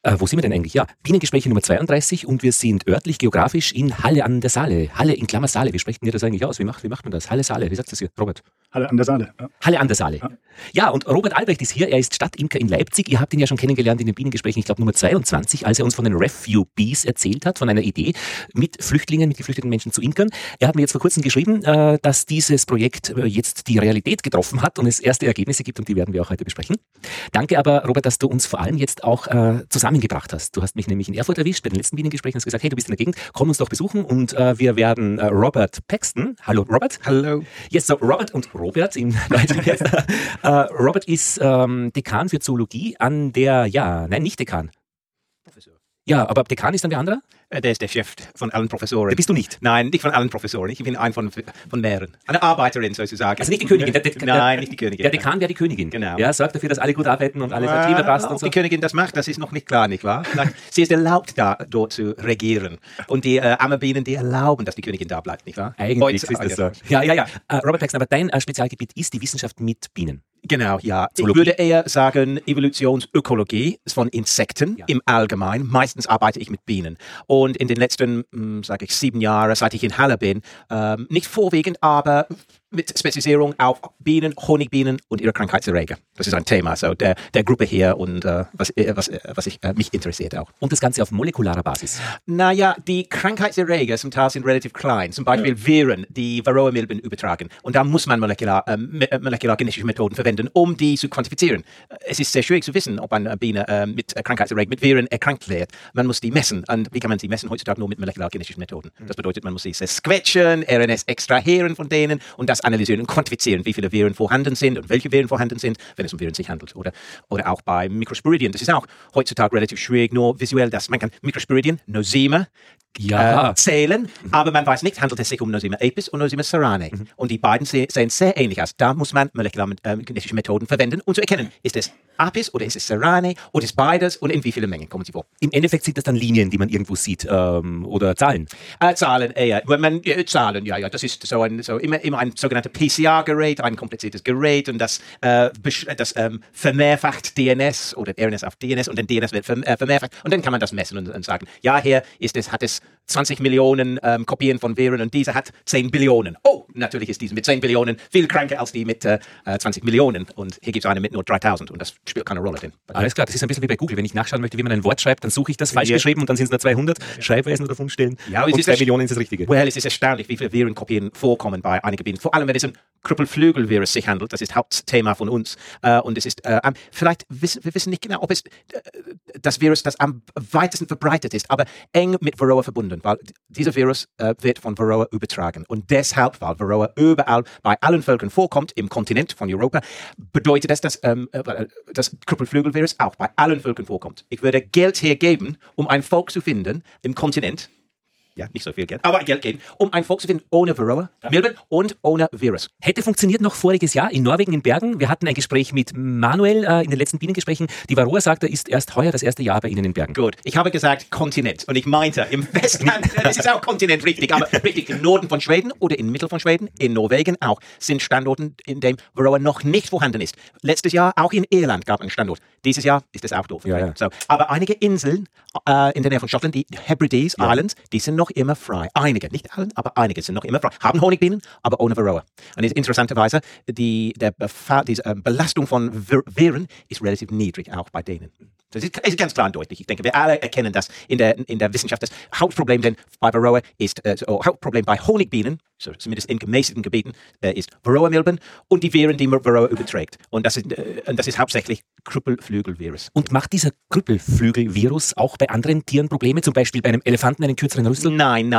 Wo sind wir denn eigentlich? Ja, Bienengespräche Nummer 32 und wir sind örtlich, geografisch in Halle an der Saale. Halle in Klammer Saale. Wie sprechen wir das eigentlich aus? Wie macht man das? Halle Saale. Wie sagt das hier, Robert? Halle an der Saale. Ja. Halle an der Saale. Ja, und Robert Albrecht ist hier. Er ist Stadtimker in Leipzig. Ihr habt ihn ja schon kennengelernt in den Bienengesprächen, ich glaube Nummer 22, als er uns von den Refugees erzählt hat, von einer Idee, mit geflüchteten Menschen zu imkern. Er hat mir jetzt vor kurzem geschrieben, dass dieses Projekt jetzt die Realität getroffen hat und es erste Ergebnisse gibt und die werden wir auch heute besprechen. Danke aber, Robert, dass du uns vor allem jetzt auch zusammengebracht hast. Du hast mich nämlich in Erfurt erwischt bei den letzten Bienengesprächen und hast gesagt, hey, du bist in der Gegend, komm uns doch besuchen und wir werden Robert Paxton. Hallo Robert. Hallo. Yes, so Robert und Robert im Deutschen jetzt. Robert ist Dekan für Zoologie an der, nicht Dekan. Professor. Ja, aber Dekan ist dann wer andere? Der ist der Chef von allen Professoren. Der bist du nicht? Nein, nicht von allen Professoren. Ich bin ein von mehreren. Eine Arbeiterin sozusagen. Also nicht die Königin. Nein, nicht die Königin. Der Dekan wäre die Königin. Genau. Ja, sorgt dafür, dass alle gut arbeiten und alles Klima passt und so. Die Königin das macht, das ist noch nicht klar, nicht wahr? Sie ist erlaubt, dort zu regieren. Und die Ammerbienen, die erlauben, dass die Königin da bleibt, nicht wahr? Eigentlich ist das so. Ja. Robert Paxton, aber dein Spezialgebiet ist die Wissenschaft mit Bienen. Genau, ja. Zoologie. Ich würde eher sagen Evolutionsökologie von Insekten im Allgemeinen. Meistens arbeite ich mit Bienen. Und in den letzten, sage ich, 7 Jahren, seit ich in Halle bin, nicht vorwiegend, aber mit Spezialisierung auf Bienen, Honigbienen und ihre Krankheitserreger. Das ist ein Thema so der Gruppe hier und was mich interessiert auch. Und das Ganze auf molekularer Basis. Naja, die Krankheitserreger zum Teil sind relativ klein. Zum Beispiel Viren, die Varroa-Milben übertragen. Und da muss man molekulargenetische Methoden verwenden, um die zu quantifizieren. Es ist sehr schwierig zu wissen, ob eine Biene mit Krankheitserreger, mit Viren erkrankt wird. Man muss die messen. Und wie kann man sie messen? Heutzutage nur mit molekulargenetischen Methoden. Das bedeutet, man muss sie quetschen, RNS extrahieren von denen und das analysieren und quantifizieren, wie viele Viren vorhanden sind und welche Viren vorhanden sind, wenn es um Viren sich handelt. Oder auch bei Microsporidien. Das ist auch heutzutage relativ schwierig, nur visuell, dass man kann Microsporidien, Nosema, zählen, aber man weiß nicht, handelt es sich um Nosema apis und Nosema ceranae. Und die beiden sehen sehr ähnlich aus. Da muss man molekulargenetische Methoden verwenden, um zu erkennen, ist es apis oder ist es ceranae oder ist beides und in wie viele Mengen kommen sie vor. Im Endeffekt sind das dann Linien, die man irgendwo sieht oder Zahlen? Zahlen eher. Zahlen, ja. Das ist immer ein sogenanntes PCR-Gerät, ein kompliziertes Gerät und das vermehrfacht DNS oder RNS auf DNS und dann DNS wird vermehrfacht und dann kann man das messen und sagen, ja, hier hat es 20 Millionen Kopien von Viren und diese hat 10 Billionen. Oh, natürlich ist diese mit 10 Billionen viel kranker als die mit 20 Millionen und hier gibt es eine mit nur 3000 und das spielt keine Rolle drin. Alles klar, das ist ein bisschen wie bei Google. Wenn ich nachschauen möchte, wie man ein Wort schreibt, dann suche ich das falsch geschrieben und dann sind es nur 200 Schreibweisen oder Fundstellen und 2 Millionen ist das Richtige. Es ist erstaunlich, wie viele Virenkopien vorkommen bei einigen Bienen. Vor allem, wenn es um Krüppelflügelvirus sich handelt. Das ist Hauptthema von uns. Und es ist, wir wissen nicht genau, ob es das Virus, das am weitesten verbreitet ist, aber eng mit Varroa verbunden, weil dieser Virus wird von Varroa übertragen. Und deshalb, weil Varroa überall bei allen Völkern vorkommt, im Kontinent von Europa, bedeutet das, dass das Krüppelflügelvirus auch bei allen Völkern vorkommt. Ich würde Geld hergeben, um ein Volk zu finden im Kontinent, ja, nicht so viel Geld, aber Geld geben, um ein Volk zu finden ohne Varroa, Milben und ohne Virus. Hätte funktioniert noch voriges Jahr in Norwegen, in Bergen. Wir hatten ein Gespräch mit Manuel in den letzten Bienengesprächen. Die Varroa sagt, er ist erst heuer das erste Jahr bei Ihnen in Bergen. Gut, ich habe gesagt Kontinent und ich meinte im Festland, das ist auch Kontinent richtig, aber richtig im Norden von Schweden oder im Mittel von Schweden, in Norwegen auch, sind Standorte, in dem Varroa noch nicht vorhanden ist. Letztes Jahr auch in Irland gab es einen Standort. Dieses Jahr ist es auch doof. Ja. So, aber einige Inseln in der Nähe von Schottland, die Hebrides Islands, die sind noch immer frei. Einige, nicht alle, aber einige sind noch immer frei. Haben Honigbienen, aber ohne Varroa. Und interessanterweise, diese Belastung von Viren ist relativ niedrig, auch bei denen. Das ist ganz klar und deutlich. Ich denke, wir alle erkennen das in der Wissenschaft. Das Hauptproblem denn bei Varroa ist, Hauptproblem bei Honigbienen, so zumindest in gemäßigten Gebieten, ist Varroa-Milben und die Viren, die Varroa überträgt. Und das ist hauptsächlich Krüppelflügelvirus. Und macht dieser Krüppelflügelvirus auch bei anderen Tieren Probleme, zum Beispiel bei einem Elefanten einen kürzeren Rüssel? Nein.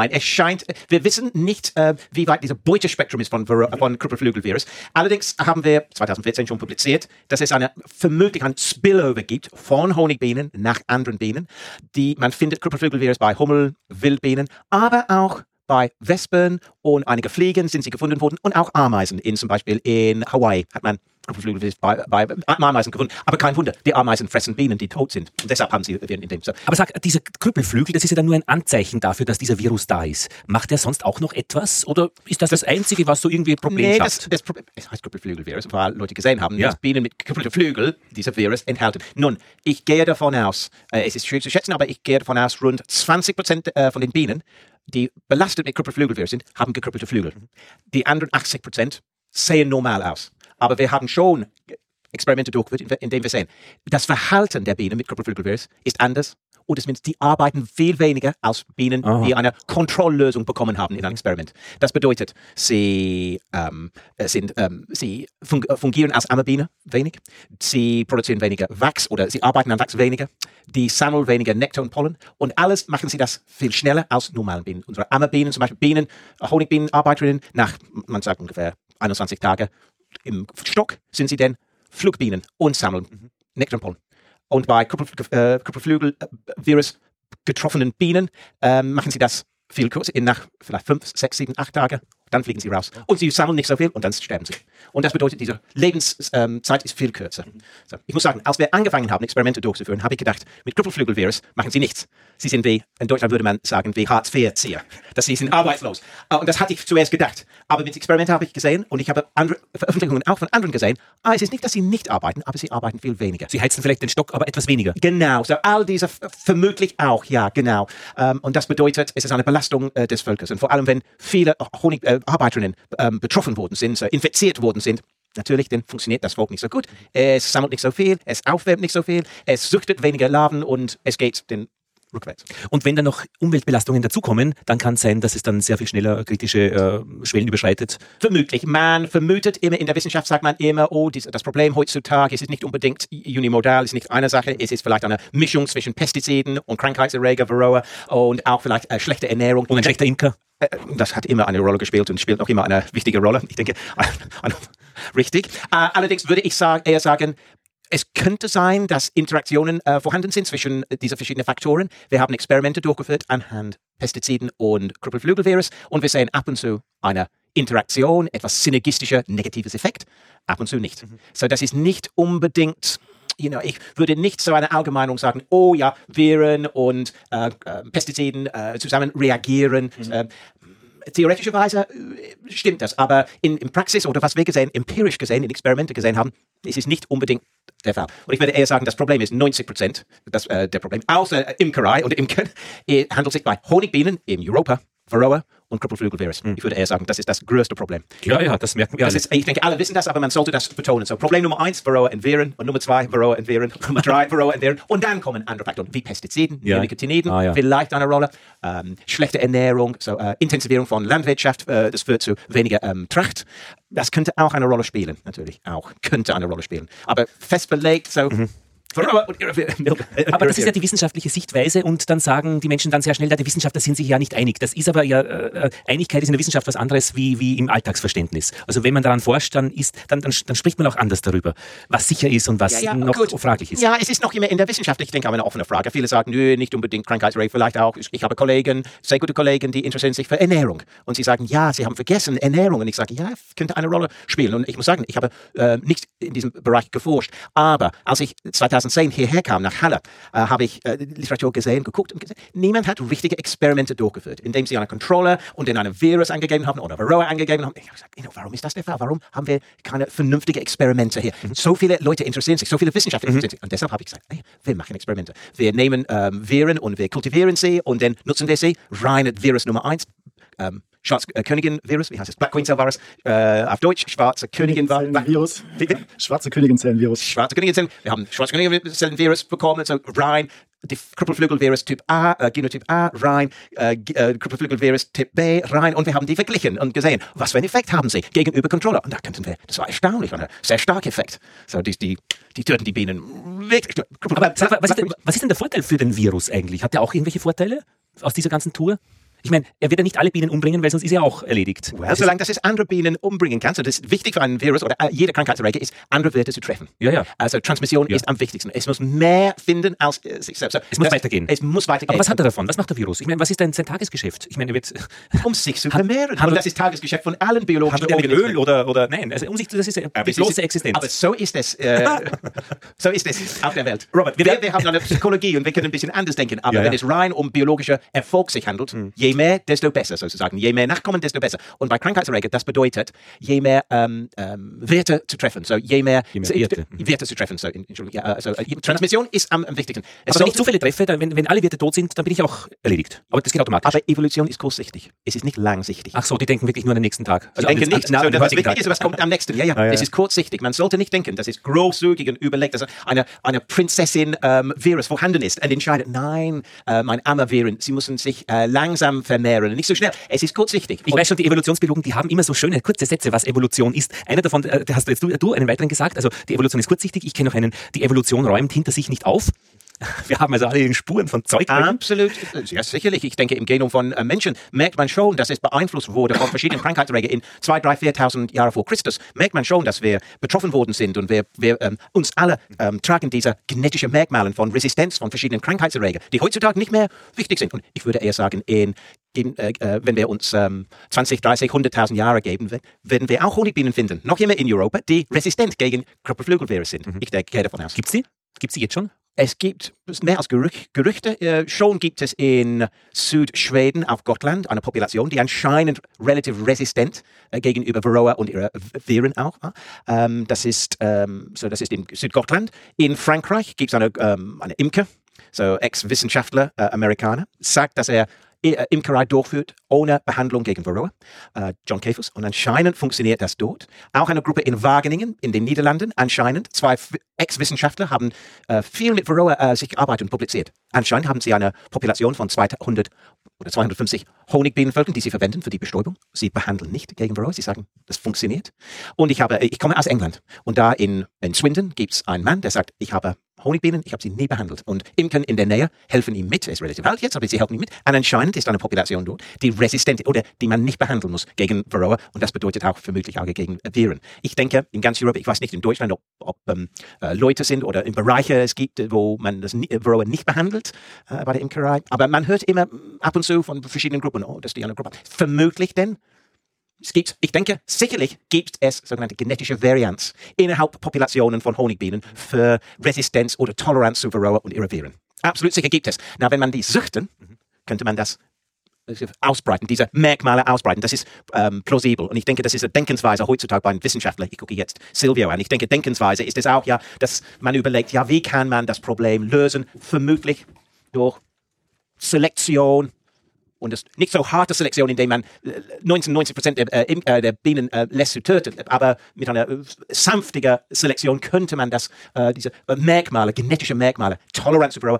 Wir wissen nicht, wie weit dieser Beutespektrum ist von Krüppelflügelvirus. Allerdings haben wir 2014 schon publiziert, dass es vermutlich ein Spillover gibt von Honigbienen nach anderen Bienen. Man findet Krüppelflügelvirus bei Hummel, Wildbienen, aber auch bei Wespen und einige Fliegen sind sie gefunden worden und auch Ameisen. Zum Beispiel in Hawaii hat man Kupferflügelvirus bei Ameisen gefunden. Aber kein Wunder, die Ameisen fressen Bienen, die tot sind. Und deshalb haben sie Viren in dem. So. Aber sag, dieser Krüppelflügel, das ist ja dann nur ein Anzeichen dafür, dass dieser Virus da ist. Macht er sonst auch noch etwas? Oder ist das Einzige, was so irgendwie ein Problem schafft? Das Problem, es heißt Krüppelflügelvirus, weil Leute gesehen haben, Ja. dass Bienen mit gekrüppelten Flügel dieser Virus enthalten. Nun, ich gehe davon aus, es ist schwierig zu schätzen, aber ich gehe davon aus, rund 20% von den Bienen, die belastet mit Krüppelflügelvirus sind, haben gekrüppelte Flügel. Die anderen 80% sehen normal aus. Aber wir haben schon Experimente durchgeführt, in denen wir sehen, das Verhalten der Bienen mit Krüppelflügelvirus ist anders. Und es meint, die arbeiten viel weniger als Bienen, die eine Kontrolllösung bekommen haben in einem Experiment. Das bedeutet, sie fungieren als Ammerbiene wenig, sie produzieren weniger Wachs oder sie arbeiten an Wachs weniger, die sammeln weniger Nektar und Pollen und alles machen sie das viel schneller als normalen Bienen. Unsere Ammerbienen, zum Beispiel Bienen, Honigbienenarbeiterinnen, nach, man sagt ungefähr 21 Tage im Stock sind sie dann Flugbienen und sammeln Nektar und Pollen. Und bei Krüppelflügelvirus getroffenen Bienen machen sie das viel kürzer, nach vielleicht 5, 6, 7, 8 Tage. Dann fliegen sie raus. Und sie sammeln nicht so viel und dann sterben sie. Und das bedeutet, diese Lebenszeit ist viel kürzer. So. Ich muss sagen, als wir angefangen haben, Experimente durchzuführen, habe ich gedacht, mit Krüppelflügelvirus machen sie nichts. Sie sind wie, in Deutschland würde man sagen, wie Hartz-IV-Erzieher. Sie sind arbeitslos. Und das hatte ich zuerst gedacht. Aber mit Experimenten habe ich gesehen und ich habe andere Veröffentlichungen auch von anderen gesehen. Es ist nicht, dass sie nicht arbeiten, aber sie arbeiten viel weniger. Sie heizen vielleicht den Stock, aber etwas weniger. Genau, so all diese vermutlich auch, ja, genau. Und das bedeutet, es ist eine Belastung des Volkes. Und vor allem, wenn viele Arbeiterinnen betroffen worden sind, infiziert worden sind, natürlich, dann funktioniert das Volk nicht so gut. Es sammelt nicht so viel, es aufwärmt nicht so viel, es züchtet weniger Larven und es geht den rückwärts. Und wenn dann noch Umweltbelastungen dazukommen, dann kann es sein, dass es dann sehr viel schneller kritische Schwellen überschreitet. Vermutlich. Man vermutet immer, in der Wissenschaft sagt man immer, das Problem heutzutage ist nicht unbedingt unimodal, ist nicht eine Sache, es ist vielleicht eine Mischung zwischen Pestiziden und Krankheitserreger, Varroa und auch vielleicht schlechte Ernährung. Und ein schlechter Imker. Das hat immer eine Rolle gespielt und spielt noch immer eine wichtige Rolle. Ich denke, richtig. Allerdings würde ich eher sagen, es könnte sein, dass Interaktionen vorhanden sind zwischen diesen verschiedenen Faktoren. Wir haben Experimente durchgeführt anhand Pestiziden und Krüppelflügelvirus und wir sehen ab und zu eine Interaktion, etwas synergistischer, negatives Effekt, ab und zu nicht. So, das ist nicht unbedingt, ich würde nicht so eine Allgemeinung sagen, oh ja, Viren und Pestiziden zusammen reagieren. Theoretischerweise stimmt das, aber in Praxis oder was wir empirisch gesehen, in Experimente gesehen haben, ist es nicht unbedingt der Fall. Und ich würde eher sagen, das Problem ist 90%, der Problem, außer Imkerei und Imkern, handelt sich bei Honigbienen in Europa, Varroa und Krüppelflügelvirus. Ich würde eher sagen, das ist das größte Problem. Ja, das merken wir alle. Ich denke, alle wissen das, aber man sollte das betonen. So, Problem Nummer 1, Varroa und Viren. Und Nummer 2, Varroa und Viren. Nummer 3, Varroa und Viren. Und dann kommen andere Faktoren, wie Pestiziden, Neonicotinoiden, vielleicht eine Rolle. Schlechte Ernährung, Intensivierung von Landwirtschaft, das führt zu weniger Tracht. Das könnte auch eine Rolle spielen, natürlich. Könnte eine Rolle spielen. Aber fest belegt, so... Aber das ist ja die wissenschaftliche Sichtweise und dann sagen die Menschen dann sehr schnell, die Wissenschaftler sind sich ja nicht einig. Das ist aber Einigkeit ist in der Wissenschaft was anderes wie im Alltagsverständnis. Also wenn man daran forscht, dann spricht man auch anders darüber, was sicher ist und was noch fraglich ist. Ja, es ist noch immer in der Wissenschaft, ich denke, eine offene Frage. Viele sagen, nö, nicht unbedingt Krankheitserreger, vielleicht auch. Ich habe Kollegen, sehr gute Kollegen, die interessieren sich für Ernährung. Und sie sagen, ja, sie haben vergessen Ernährung. Und ich sage, ja, könnte eine Rolle spielen. Und ich muss sagen, ich habe nicht in diesem Bereich geforscht. Aber als ich 2010 hierher kam, nach Halle, habe ich Literatur geguckt und gesehen, niemand hat richtige Experimente durchgeführt, indem sie eine Kontrolle und in einem Virus angegeben haben oder Varroa angegeben haben. Ich habe gesagt, warum ist das der Fall? Warum haben wir keine vernünftigen Experimente hier? So viele Leute interessieren sich, so viele Wissenschaftler interessieren sich. Und deshalb habe ich gesagt, wir machen Experimente. Wir nehmen Viren und wir kultivieren sie und dann nutzen wir sie. Rein Virus Nummer 1, Schwarzkönigin-Virus, wie heißt es? Black Queen Cell Virus, auf Deutsch, schwarze Königin-Virus. Schwarze Königin-Zellen-Virus. Schwarze Königin-Zellen. Wir haben schwarze Königin-Zellen-Virus bekommen, also rein, die Krüppelflügelvirus Typ A, Genotyp A, rein, Krüppelflügelvirus Typ B, rein, und wir haben die verglichen und gesehen, was für einen Effekt haben sie gegenüber Kontrolle. Und da könnten wir, das war erstaunlich, ein sehr starker Effekt. So, die töten die Bienen wirklich. Aber was ist denn der Vorteil für den Virus eigentlich? Hat der auch irgendwelche Vorteile aus dieser ganzen Tour? Ich meine, er wird ja nicht alle Bienen umbringen, weil sonst ist er auch erledigt. Well, solange das es andere Bienen umbringen kann, so das ist wichtig für einen Virus oder jeder Krankheitserreger ist, andere Wirte zu treffen. Ja. Also Transmission ist am wichtigsten. Es muss mehr finden als sich selbst. Es muss weitergehen. Es muss weitergehen. Aber was hat er davon? Was macht der Virus? Ich meine, was ist sein Tagesgeschäft? Ich meine, er wird... Um sich zu vermehren. Und das ist Tagesgeschäft von allen biologischen Organismen. Öl oder nein, also um sich, das ist die bloße Existenz. Aber so ist es. So ist es auf der Welt. Robert, wir haben eine Psychologie und wir können ein bisschen anders denken. Aber wenn es rein um biologischer Erfolg sich handelt, je mehr, desto besser sozusagen. Je mehr Nachkommen, desto besser. Und bei Krankheitserreger, das bedeutet, je mehr Werte zu treffen. So je mehr Werte zu treffen. So, Transmission ist am wichtigsten. Aber wenn ich Zufälle treffe, wenn alle Werte tot sind, dann bin ich auch erledigt. Aber das geht automatisch. Aber Evolution ist kurzsichtig. Es ist nicht langsichtig. Ach so, die denken wirklich nur an den nächsten Tag. Also denken nicht, was wichtig ist, was kommt am nächsten. Es ist kurzsichtig. Man sollte nicht denken, das ist großzügig und überlegt, dass eine Prinzessin Virus vorhanden ist und entscheidet, nein, mein armer Viren, sie müssen sich langsam vermehren, nicht so schnell. Es ist kurzsichtig. Ich weiß schon, die Evolutionsbiologen, die haben immer so schöne, kurze Sätze, was Evolution ist. Einer davon, da hast du jetzt du einen weiteren gesagt, also die Evolution ist kurzsichtig. Ich kenne noch einen, die Evolution räumt hinter sich nicht auf. Wir haben also alle Spuren von Zeug. Absolut, ja sicherlich. Ich denke, im Genom von Menschen merkt man schon, dass es beeinflusst wurde von verschiedenen Krankheitserregern in 2.000, 3.000, 4.000 Jahre vor Christus. Merkt man schon, dass wir betroffen worden sind und wir uns alle tragen diese genetischen Merkmale von Resistenz von verschiedenen Krankheitserregern, die heutzutage nicht mehr wichtig sind. Und ich würde eher sagen, wenn wir uns 20, 30, 100.000 Jahre geben, werden wir auch Honigbienen finden, noch immer in Europa, die resistent gegen Körperflügelvirus sind. Ich gehe davon aus. Gibt es sie? Gibt es sie jetzt schon? Es gibt mehr als Gerüchte. Schon gibt es in Südschweden auf Gotland eine Population, die anscheinend relativ resistent gegenüber Varroa und ihrer Viren auch. Das ist in Südgotland. In Frankreich gibt es eine Imker, so Ex-Wissenschaftler, Amerikaner, sagt, dass er Imkerei durchführt, ohne Behandlung gegen Varroa, John Käfers. Und anscheinend funktioniert das dort. Auch eine Gruppe in Wageningen, in den Niederlanden, anscheinend. 2 Ex-Wissenschaftler haben viel mit Varroa sich gearbeitet und publiziert. Anscheinend haben sie eine Population von 200 oder 250 Honigbienenvölkern, die sie verwenden für die Bestäubung. Sie behandeln nicht gegen Varroa. Sie sagen, das funktioniert. Und ich komme aus England. Und da in Swindon gibt es einen Mann, der sagt, ich habe Honigbienen, ich habe sie nie behandelt. Und Imkern in der Nähe helfen ihm mit. Er ist relativ alt jetzt, aber sie helfen ihm mit. Und anscheinend ist eine Population dort, die resistent oder die man nicht behandeln muss gegen Varroa. Und das bedeutet auch vermutlich auch gegen Viren. Ich denke, in ganz Europa, ich weiß nicht in Deutschland, ob Leute sind oder in Bereiche es gibt, wo man das Varroa nicht behandelt bei der Imkerei. Aber man hört immer ab und zu von verschiedenen Gruppen, dass die eine Gruppe haben. Vermutlich denn, ich denke, sicherlich gibt es sogenannte genetische Varianz innerhalb Populationen von Honigbienen für Resistenz oder Toleranz zu Varroa und ihrer Viren. Absolut sicher gibt es. Na, wenn man die züchten, könnte man das ausbreiten, diese Merkmale ausbreiten. Das ist plausibel. Und ich denke, das ist eine Denkensweise heutzutage bei den Wissenschaftlern. Ich gucke jetzt Silvio an. Ich denke, Denkensweise ist es auch, ja, dass man überlegt, ja, wie kann man das Problem lösen? Vermutlich durch Selektion. Und das nicht so harte Selektion, indem man 90% der Bienen lässt zu töten. Aber mit einer sanftigen Selektion könnte man diese Merkmale, genetische Merkmale, Toleranz zu Varroa,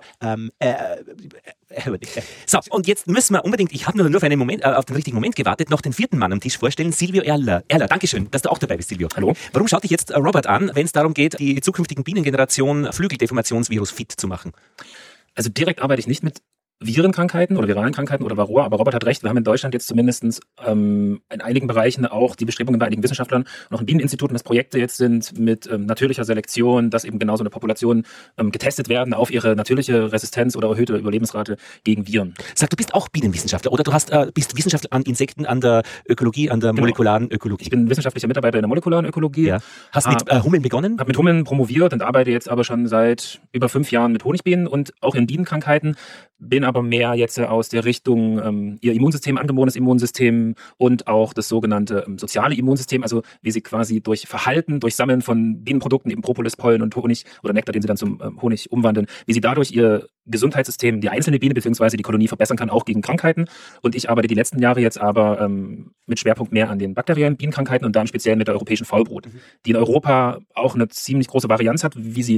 so, und jetzt müssen wir unbedingt, ich habe nur für einen Moment, auf den richtigen Moment gewartet, noch den 4. Mann am Tisch vorstellen, Silvio Erler. Dankeschön, dass du auch dabei bist, Silvio. Hallo. Warum schaut dich jetzt Robert an, wenn es darum geht, die zukünftigen Bienengeneration Flügeldeformationsvirus fit zu machen? Also direkt arbeite ich nicht mit Virenkrankheiten oder viralen Krankheiten oder Varroa, aber Robert hat recht, wir haben in Deutschland jetzt zumindest in einigen Bereichen auch die Bestrebungen bei einigen Wissenschaftlern und auch in Bieneninstituten, dass Projekte jetzt sind mit natürlicher Selektion, dass eben genau so eine Population getestet werden auf ihre natürliche Resistenz oder erhöhte Überlebensrate gegen Viren. Sag, du bist auch Bienenwissenschaftler oder du bist Wissenschaftler an Insekten, an der Ökologie, an der molekularen Ökologie. Ich bin wissenschaftlicher Mitarbeiter in der molekularen Ökologie. Ja. Hast mit Hummeln begonnen? Habe mit Hummeln promoviert und arbeite jetzt aber schon seit über 5 Jahren mit Honigbienen und auch in Bienenkrankheiten, bin aber mehr jetzt aus der Richtung ihr Immunsystem, angeborenes Immunsystem und auch das sogenannte soziale Immunsystem, also wie sie quasi durch Verhalten, durch Sammeln von Bienenprodukten, eben Propolis, Pollen und Honig oder Nektar, den sie dann zum Honig umwandeln, wie sie dadurch ihr Gesundheitssystem, die einzelne Biene bzw. die Kolonie verbessern kann, auch gegen Krankheiten. Und ich arbeite die letzten Jahre jetzt aber mit Schwerpunkt mehr an den bakteriellen Bienenkrankheiten und dann speziell mit der europäischen Faulbrut, die in Europa auch eine ziemlich große Varianz hat, wie sie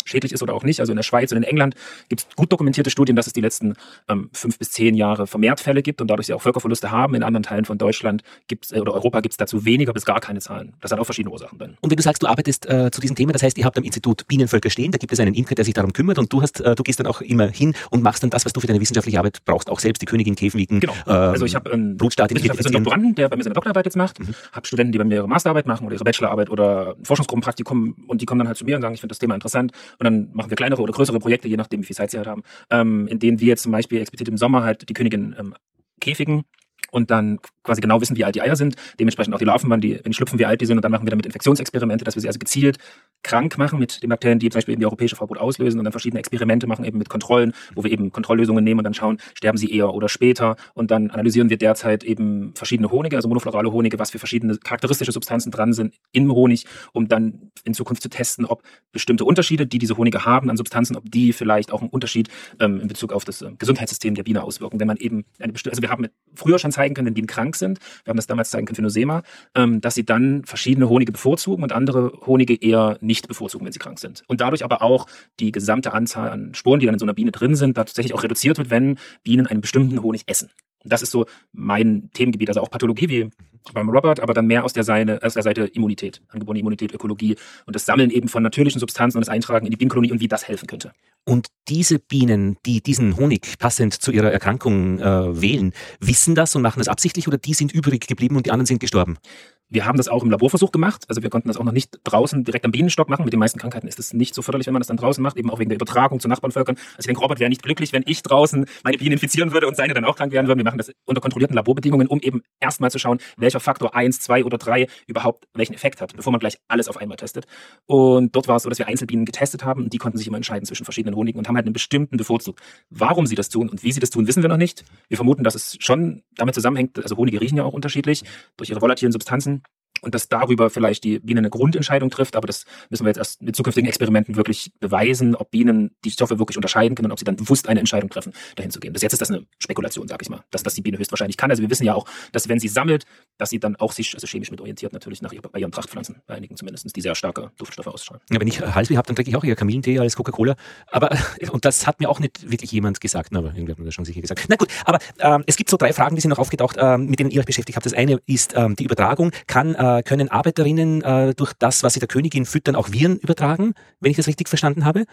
schädlich ist oder auch nicht. Also in der Schweiz und in England gibt es gut dokumentierte Studien, dass es die letzten 5 bis 10 Jahre vermehrt Fälle gibt und dadurch sie auch Völkerverluste haben. In anderen Teilen von Deutschland oder Europa gibt es dazu weniger bis gar keine Zahlen. Das hat auch verschiedene Ursachen dann. Und wenn du sagst, du arbeitest zu diesem Thema, das heißt, ihr habt am Institut Bienenvölker stehen, da gibt es einen Imker, der sich darum kümmert und du gehst dann auch immer hin und machst dann das, was du für deine wissenschaftliche Arbeit brauchst, auch selbst die Königin Käfenwiegen. Genau. Also ich habe einen Doktoranden, der bei mir seine Doktorarbeit jetzt macht, habe Studenten, die bei mir ihre Masterarbeit machen oder ihre Bachelorarbeit oder ein Forschungsgruppenpraktikum und die kommen dann halt zu mir und sagen, ich finde das Thema interessant und dann machen wir kleinere oder größere Projekte, je nachdem, wie viel Zeit sie halt haben, in denen wir jetzt zum Beispiel explizit im Sommer halt die Königin käfigen und dann quasi genau wissen, wie alt die Eier sind, dementsprechend auch die Larven, wenn die schlüpfen, wie alt die sind und dann machen wir damit Infektionsexperimente, dass wir sie also gezielt krank machen mit den Bakterien, die zum Beispiel eben die europäische Vorbrut auslösen und dann verschiedene Experimente machen eben mit Kontrollen, wo wir eben Kontrolllösungen nehmen und dann schauen, sterben sie eher oder später und dann analysieren wir derzeit eben verschiedene Honige, also monoflorale Honige, was für verschiedene charakteristische Substanzen dran sind im Honig, um dann in Zukunft zu testen, ob bestimmte Unterschiede, die diese Honige haben an Substanzen, ob die vielleicht auch einen Unterschied in Bezug auf das Gesundheitssystem der Biene auswirken, wenn man eben also wir haben früher schon zeigen können, wenn Bienen krank sind, wir haben das damals zeigen können für Nosema, dass sie dann verschiedene Honige bevorzugen und andere Honige eher nicht bevorzugen, wenn sie krank sind. Und dadurch aber auch die gesamte Anzahl an Sporen, die dann in so einer Biene drin sind, tatsächlich auch reduziert wird, wenn Bienen einen bestimmten Honig essen. Und das ist so mein Themengebiet, also auch Pathologie wie beim Robert, aber dann mehr aus der Seite Immunität, angeborene Immunität, Ökologie und das Sammeln eben von natürlichen Substanzen und das Eintragen in die Bienenkolonie und wie das helfen könnte. Und diese Bienen, die diesen Honig passend zu ihrer Erkrankung wählen, wissen das und machen das absichtlich oder die sind übrig geblieben und die anderen sind gestorben? Wir haben das auch im Laborversuch gemacht, also wir konnten das auch noch nicht draußen direkt am Bienenstock machen. Mit den meisten Krankheiten ist es nicht so förderlich, wenn man das dann draußen macht, eben auch wegen der Übertragung zu Nachbarnvölkern. Also ich denke, Robert wäre nicht glücklich, wenn ich draußen meine Bienen infizieren würde und seine dann auch krank werden würden. Wir machen das unter kontrollierten Laborbedingungen, um eben erstmal zu schauen, welcher Faktor 1, 2 oder 3 überhaupt welchen Effekt hat, bevor man gleich alles auf einmal testet. Und dort war es so, dass wir Einzelbienen getestet haben und die konnten sich immer entscheiden zwischen verschiedenen Honigen und haben halt einen bestimmten bevorzugt. Warum sie das tun und wie sie das tun, wissen wir noch nicht. Wir vermuten, dass es schon damit zusammenhängt, also Honige riechen ja auch unterschiedlich durch ihre volatilen Substanzen. Und dass darüber vielleicht die Biene eine Grundentscheidung trifft, aber das müssen wir jetzt erst mit zukünftigen Experimenten wirklich beweisen, ob Bienen die Stoffe wirklich unterscheiden können und ob sie dann bewusst eine Entscheidung treffen, dahin zu gehen. Bis jetzt ist das eine Spekulation, sage ich mal, dass das die Biene höchstwahrscheinlich kann. Also wir wissen ja auch, dass wenn sie sammelt, dass sie dann auch sich chemisch mit orientiert, natürlich bei ihren Trachtpflanzen, bei einigen zumindest, die sehr starke Duftstoffe ausstrahlen. Ja, wenn ich Halsweh habe, dann trinke ich auch eher Kamillentee als Coca-Cola. Aber, und das hat mir auch nicht wirklich jemand gesagt, aber irgendwie hat mir das schon sicher gesagt. Na gut, aber es gibt so 3 Fragen, die sind noch aufgetaucht, mit denen ihr euch beschäftigt habt. Das eine ist die Übertragung. Können Arbeiterinnen durch das, was sie der Königin füttern, auch Viren übertragen, wenn ich das richtig verstanden habe?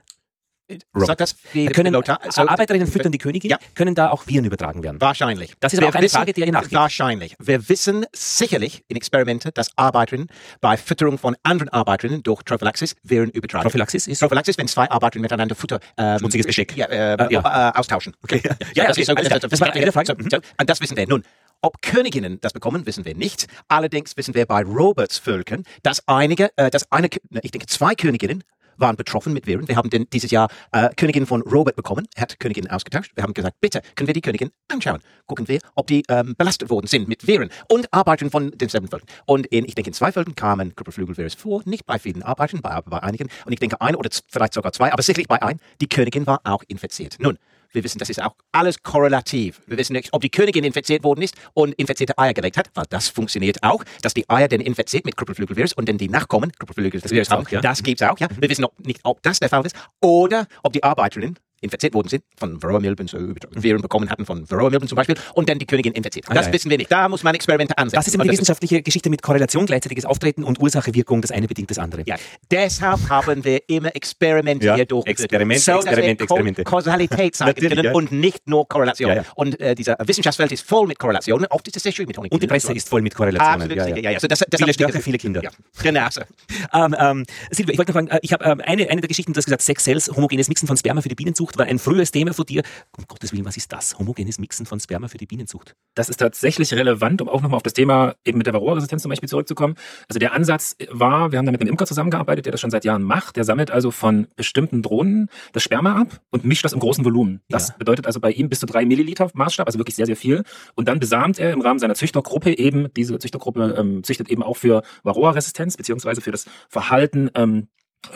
Sag das Arbeiterinnen füttern die Königin, können da auch Viren übertragen werden? Wahrscheinlich. Das ist aber auch eine Frage, die ihr nachgeht. Wahrscheinlich. Wir wissen sicherlich in Experimente, dass Arbeiterinnen bei Fütterung von anderen Arbeiterinnen durch Prophylaxis Viren übertragen. Prophylaxis ist? Prophylaxis, wenn 2 Arbeiterinnen miteinander Futter schmutziges Besteck. Austauschen. Okay. Das war eine Frage. Und das wissen wir. Nun, ob Königinnen das bekommen, wissen wir nicht. Allerdings wissen wir bei Roberts Völkern, dass ich denke 2 Königinnen waren betroffen mit Viren. Wir haben dieses Jahr Königin von Robert bekommen, hat Königin ausgetauscht. Wir haben gesagt, bitte, können wir die Königin anschauen? Gucken wir, ob die belastet worden sind mit Viren und Arbeitern von denselben Völkern. Und ich denke, in 2 Völkern kamen Kupferflügelvirus vor, nicht bei vielen Arbeitern, bei einigen. Und ich denke, 1 oder vielleicht sogar 2, aber sicherlich bei 1, die Königin war auch infiziert. Nun, wir wissen, das ist auch alles korrelativ. Wir wissen nicht, ob die Königin infiziert worden ist und infizierte Eier gelegt hat, weil das funktioniert auch, dass die Eier dann infiziert mit Kupferflügelvirus und dann die Nachkommen Kupferflügelvirus haben. Ja. Das gibt's auch, ja. Wir wissen nicht, ob das der Fall ist oder ob die Arbeiterinnen infiziert worden sind, von Varroa-Milben, Viren bekommen hatten von Varroa-Milben zum Beispiel, und dann die Königin infiziert. Das wissen wir nicht. Da muss man Experimente ansetzen. Das ist immer die wissenschaftliche Geschichte mit Korrelation, gleichzeitiges Auftreten und Ursache-Wirkung. Das eine bedingt das andere. Ja. Deshalb haben wir immer Experimente hier durchgeführt. Experimente. Kausalität zeigen können und nicht nur Korrelation. Ja. Und dieser Wissenschaftswelt ist voll mit Korrelationen. Oft ist es sehr schön mit Honig. Und die Presse ist voll mit Korrelationen. Absolut. Ja. Also das viele Störche, viele Kinder. Ja. Genau so. Silvia, ich wollte noch fragen, ich habe eine der Geschichten, du hast gesagt, Sex Cells, homogenes Mixen von Sperma für die Bienenzucht, war ein frühes Thema von dir. Um Gottes Willen, was ist das? Homogenes Mixen von Sperma für die Bienenzucht. Das ist tatsächlich relevant, um auch nochmal auf das Thema eben mit der Varroa-Resistenz zum Beispiel zurückzukommen. Also der Ansatz war, wir haben da mit einem Imker zusammengearbeitet, der das schon seit Jahren macht. Der sammelt also von bestimmten Drohnen das Sperma ab und mischt das im großen Volumen. Das bedeutet also bei ihm bis zu 3 Milliliter Maßstab, also wirklich sehr, sehr viel. Und dann besamt er im Rahmen seiner Züchtergruppe eben, diese Züchtergruppe züchtet eben auch für Varroa-Resistenz, beziehungsweise für das Verhalten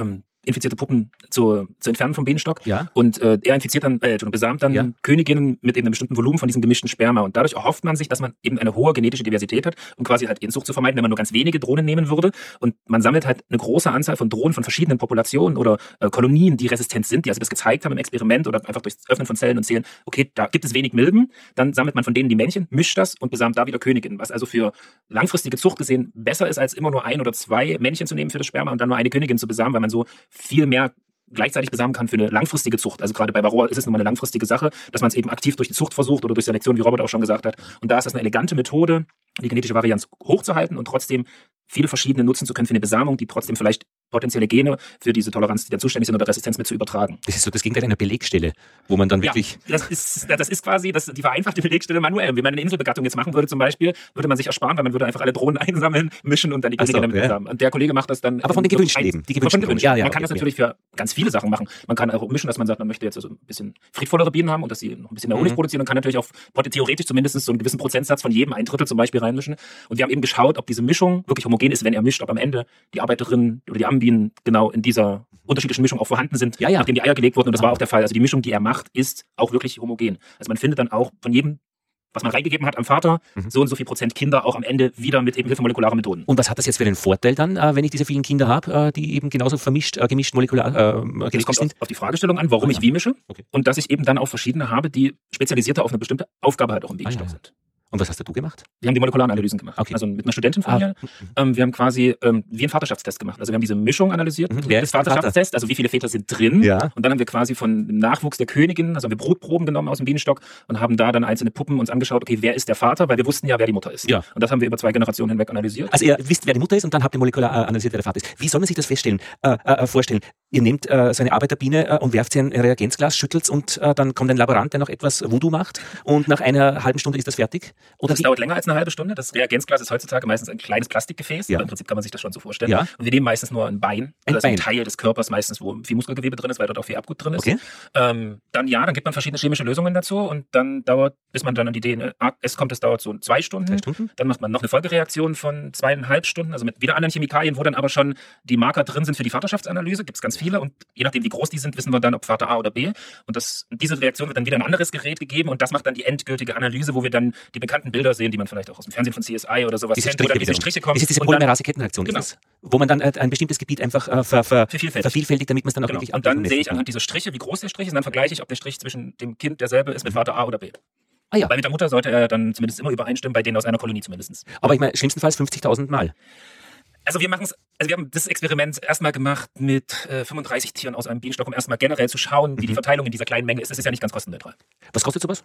infizierte Puppen zu entfernen vom Bienenstock. Ja. Und er infiziert dann, besamt dann Königinnen mit eben einem bestimmten Volumen von diesem gemischten Sperma. Und dadurch erhofft man sich, dass man eben eine hohe genetische Diversität hat, um quasi halt Inzucht zu vermeiden, wenn man nur ganz wenige Drohnen nehmen würde. Und man sammelt halt eine große Anzahl von Drohnen von verschiedenen Populationen oder Kolonien, die resistent sind, die also das gezeigt haben im Experiment oder einfach durchs Öffnen von Zellen und sehen, okay, da gibt es wenig Milben, dann sammelt man von denen die Männchen, mischt das und besamt da wieder Königinnen, was also für langfristige Zucht gesehen besser ist, als immer nur 1 oder 2 Männchen zu nehmen für das Sperma und dann nur eine Königin zu besamen, weil man so viel mehr gleichzeitig besamen kann für eine langfristige Zucht. Also gerade bei Varroa ist es nochmal eine langfristige Sache, dass man es eben aktiv durch die Zucht versucht oder durch Selektion, wie Robert auch schon gesagt hat. Und da ist das eine elegante Methode, die genetische Varianz hochzuhalten und trotzdem viele verschiedene nutzen zu können für eine Besamung, die trotzdem vielleicht potenzielle Gene für diese Toleranz, die dann zuständig sind oder Resistenz mit zu übertragen. Das ist so das Gegenteil einer Belegstelle, wo man dann wirklich... Ja, das ist quasi die vereinfachte Belegstelle manuell. Wenn man eine Inselbegattung jetzt machen würde zum Beispiel, würde man sich ersparen, weil man würde einfach alle Drohnen einsammeln, mischen und dann die Königin damit besamen. Und der Kollege macht das dann... Aber von den gewünschten Leben. Die gewünschten Drohnen. Ja, man kann das natürlich für ganz viele Sachen machen. Man kann auch mischen, dass man sagt, man möchte jetzt so ein bisschen friedvollere Bienen haben und dass sie noch ein bisschen mehr Honig produzieren und kann natürlich auch theoretisch zumindest so einen gewissen Prozentsatz von jedem, 1/3 zum Beispiel, reinmischen. Und wir haben eben geschaut, ob diese Mischung wirklich homogen ist, wenn er mischt, ob am Ende die Arbeiterinnen oder die Ammenbienen genau in dieser unterschiedlichen Mischung auch vorhanden sind, nachdem die Eier gelegt wurden. Und das war auch der Fall. Also die Mischung, die er macht, ist auch wirklich homogen. Also man findet dann auch von jedem, was man reingegeben hat am Vater, so und so viel Prozent Kinder auch am Ende wieder mit eben Hilfe molekularer Methoden. Und was hat das jetzt für einen Vorteil dann, wenn ich diese vielen Kinder habe, die eben genauso gemischt molekular das kommt auf die Fragestellung an, warum ich wie mische. Okay. Und dass ich eben dann auch verschiedene habe, die spezialisierter auf eine bestimmte Aufgabe halt auch im Bienenstock sind. Und was hast du gemacht? Wir haben die molekularen Analysen gemacht. Okay. Also mit einer Studentin von mir. Wir haben quasi wie einen Vaterschaftstest gemacht. Also wir haben diese Mischung analysiert, das Vaterschaftstest, also wie viele Väter sind drin. Ja. Und dann haben wir quasi von dem Nachwuchs der Königin, also haben wir Brutproben genommen aus dem Bienenstock und haben da dann einzelne Puppen uns angeschaut, okay, wer ist der Vater? Weil wir wussten ja, wer die Mutter ist. Ja. Und das haben wir über 2 Generationen hinweg analysiert. Also ihr wisst, wer die Mutter ist und dann habt ihr molekular analysiert, wer der Vater ist. Wie soll man sich das vorstellen? Ihr nehmt so eine Arbeiterbiene und werft sie in ein Reagenzglas, schüttelt's und dann kommt ein Laborant, der noch etwas Voodoo macht und nach einer halben Stunde ist das fertig? Oder das dauert länger als eine halbe Stunde. Das Reagenzglas ist heutzutage meistens ein kleines Plastikgefäß. Ja. Im Prinzip kann man sich das schon so vorstellen. Ja. Und wir nehmen meistens nur ein Bein. Also ein Teil des Körpers meistens, wo viel Muskelgewebe drin ist, weil dort auch viel Abgut drin ist. Okay. Dann gibt man verschiedene chemische Lösungen dazu und dann dauert, bis man dann an die DNS kommt, das dauert so 2 Stunden. 2 Stunden. Dann macht man noch eine Folgereaktion von 2,5 Stunden, also mit wieder anderen Chemikalien, wo dann aber schon die Marker drin sind für die Vaterschaftsanalyse. Gibt es ganz viele und je nachdem, wie groß die sind, wissen wir dann, ob Vater A oder B. Und diese Reaktion wird dann wieder ein anderes Gerät gegeben und das macht dann die endgültige Analyse, wo wir dann die bekannten Bilder sehen, die man vielleicht auch aus dem Fernsehen von CSI oder sowas kennt, wo dann diese Striche kommen. Das ist diese Polymerase-Kettenreaktion, genau. Wo man dann ein bestimmtes Gebiet einfach vervielfältigt, damit man es dann auch wirklich und dann sehe ich anhand dieser Striche, wie groß der Strich ist, und dann vergleiche ich, ob der Strich zwischen dem Kind derselbe ist mit Vater A oder B. Ah, ja. Weil mit der Mutter sollte er dann zumindest immer übereinstimmen, bei denen aus einer Kolonie zumindest. Aber ich meine, schlimmstenfalls 50.000 Mal. Also wir haben das Experiment erstmal gemacht mit 35 Tieren aus einem Bienenstock, um erstmal generell zu schauen, wie die Verteilung in dieser kleinen Menge ist. Das ist ja nicht ganz kostenneutral. Was kostet sowas?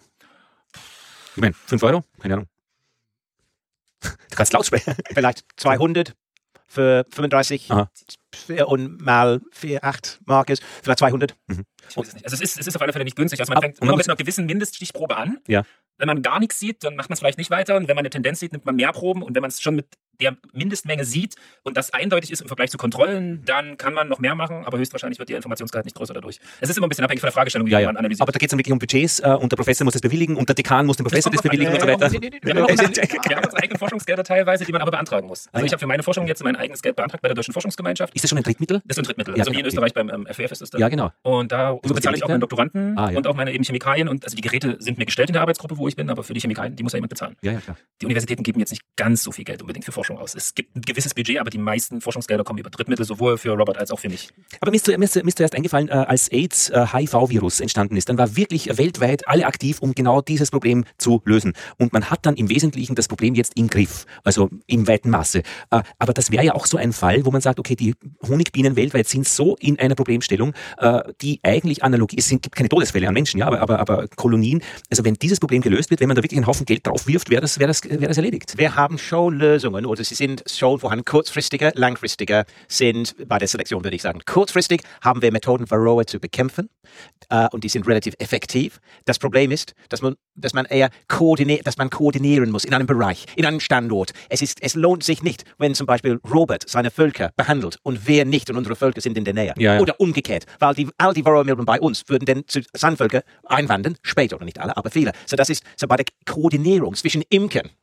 Ich meine, 5 Euro? Keine Ahnung. Du kannst laut sprechen. Vielleicht 200 für 35 und mal 4,8 Mark ist. Vielleicht 200. Ich weiß es nicht. Also es ist auf alle Fälle nicht günstig. Also man fängt immer mit einer gewissen Mindeststichprobe an. Ja. Wenn man gar nichts sieht, dann macht man es vielleicht nicht weiter. Und wenn man eine Tendenz sieht, nimmt man mehr Proben. Und wenn man es schon mit der Mindestmenge sieht und das eindeutig ist im Vergleich zu Kontrollen, dann kann man noch mehr machen, aber höchstwahrscheinlich wird der Informationsgehalt nicht größer dadurch. Es ist immer ein bisschen abhängig von der Fragestellung, wie man analysiert. Aber da geht es dann wirklich um Budgets und der Professor muss das bewilligen und der Dekan muss den Professor das bewilligen und so weiter. Wir haben unsere eigenen Forschungsgelder teilweise, die man aber beantragen muss. Also ich habe für meine Forschung jetzt mein eigenes Geld beantragt bei der Deutschen Forschungsgemeinschaft. Ist das schon ein Drittmittel? Das ist ein Drittmittel. Also wie in Österreich beim FWF ist das dann. Ja, genau. Und da bezahle ich auch meinen Doktoranden und auch meine eben Chemikalien und also die Geräte sind mir gestellt in der Arbeitsgruppe, wo ich bin, aber für die Chemikalien, die muss ja jemand bezahlen. Ja, klar. Die Universitäten geben jetzt nicht ganz so viel Geld unbedingt für Forschung aus. Es gibt ein gewisses Budget, aber die meisten Forschungsgelder kommen über Drittmittel, sowohl für Robert als auch für mich. Aber mir ist zuerst eingefallen, als AIDS-HIV-Virus entstanden ist, dann war wirklich weltweit alle aktiv, um genau dieses Problem zu lösen. Und man hat dann im Wesentlichen das Problem jetzt im Griff, also im weiten Maße. Aber das wäre ja auch so ein Fall, wo man sagt, okay, die Honigbienen weltweit sind so in einer Problemstellung, die eigentlich analog ist. Es gibt keine Todesfälle an Menschen, ja, aber Kolonien. Also wenn dieses Problem gelöst wird, wenn man da wirklich einen Haufen Geld drauf wirft, wäre das erledigt. Wir haben schon Lösungen oder sie sind schon vorhanden. Kurzfristiger, langfristiger sind bei der Selektion, würde ich sagen. Kurzfristig haben wir Methoden, Varroa zu bekämpfen und die sind relativ effektiv. Das Problem ist, dass man eher koordinieren muss in einem Bereich, in einem Standort. Es lohnt sich nicht, wenn zum Beispiel Robert seine Völker behandelt und wir nicht und unsere Völker sind in der Nähe. Ja. Oder umgekehrt, weil all die Varroa-Milben bei uns würden dann zu seinen Völkern einwandern, später oder nicht alle, aber viele. So das ist so bei der Koordinierung zwischen Imkern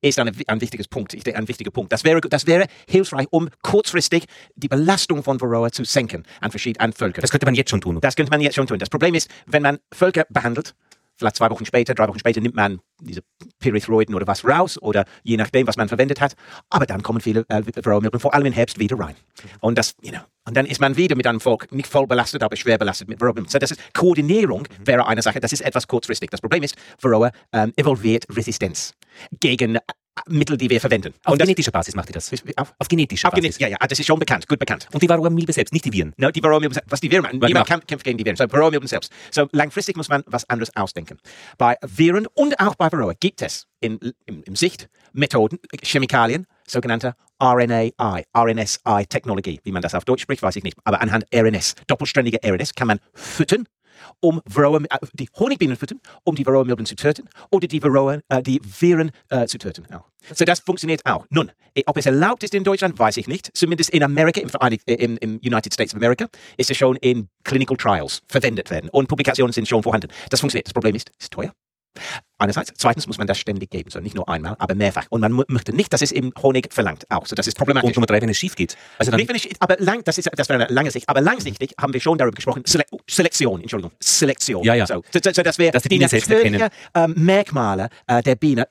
ist ein wichtiger Punkt. Das wäre hilfreich, um kurzfristig die Belastung von Varroa zu senken an Völkern. Das könnte man jetzt schon tun. Das könnte man jetzt schon tun. Das Problem ist, wenn man Völker behandelt, vielleicht 2 Wochen später, 3 Wochen später nimmt man diese Pyrethroiden oder was raus oder je nachdem, was man verwendet hat. Aber dann kommen viele Varroa-Milben, vor allem im Herbst, wieder rein. Und dann ist man wieder mit einem Volk nicht voll belastet, aber schwer belastet mit Varroa-Milben. So, Koordinierung wäre eine Sache, das ist etwas kurzfristig. Das Problem ist, Varroa evolviert Resistenz gegen Mittel, die wir verwenden. Auf genetischer Basis macht ihr das? Auf genetischer Basis? Ja, das ist schon bekannt, gut bekannt. Und die Varroa-Milbe selbst, nicht die Viren? No, die Varroa-Milben, was die Viren machen. Niemand kämpft gegen die Viren. So, Varroa-Milben selbst. So, langfristig muss man was anderes ausdenken. Bei Viren und auch bei Varroa gibt es im Sicht Methoden, Chemikalien, sogenannte RNSi-Technologie. Wie man das auf Deutsch spricht, weiß ich nicht. Aber anhand RNS, doppelständige RNS, kann man füttern, um die Honigbienen füttern, um die Varroa-Milben zu töten oder die Viren zu töten. Auch. So, das funktioniert auch. Nun, ob es erlaubt ist in Deutschland, weiß ich nicht. Zumindest in Amerika, im United States of America, ist es schon in Clinical Trials verwendet werden und Publikationen sind schon vorhanden. Das funktioniert. Das Problem ist, es ist teuer. Einerseits. Zweitens muss man das ständig geben. So nicht nur einmal, aber mehrfach. Und man möchte nicht, dass es im Honig verlangt. Auch. So, das ist problematisch. Und Nummer 3, wenn es schief geht. Also dann das wäre eine lange Sicht. Aber langsichtig haben wir schon darüber gesprochen. Selektion. Ja. So, dass wir die natürlichen Merkmale der Biene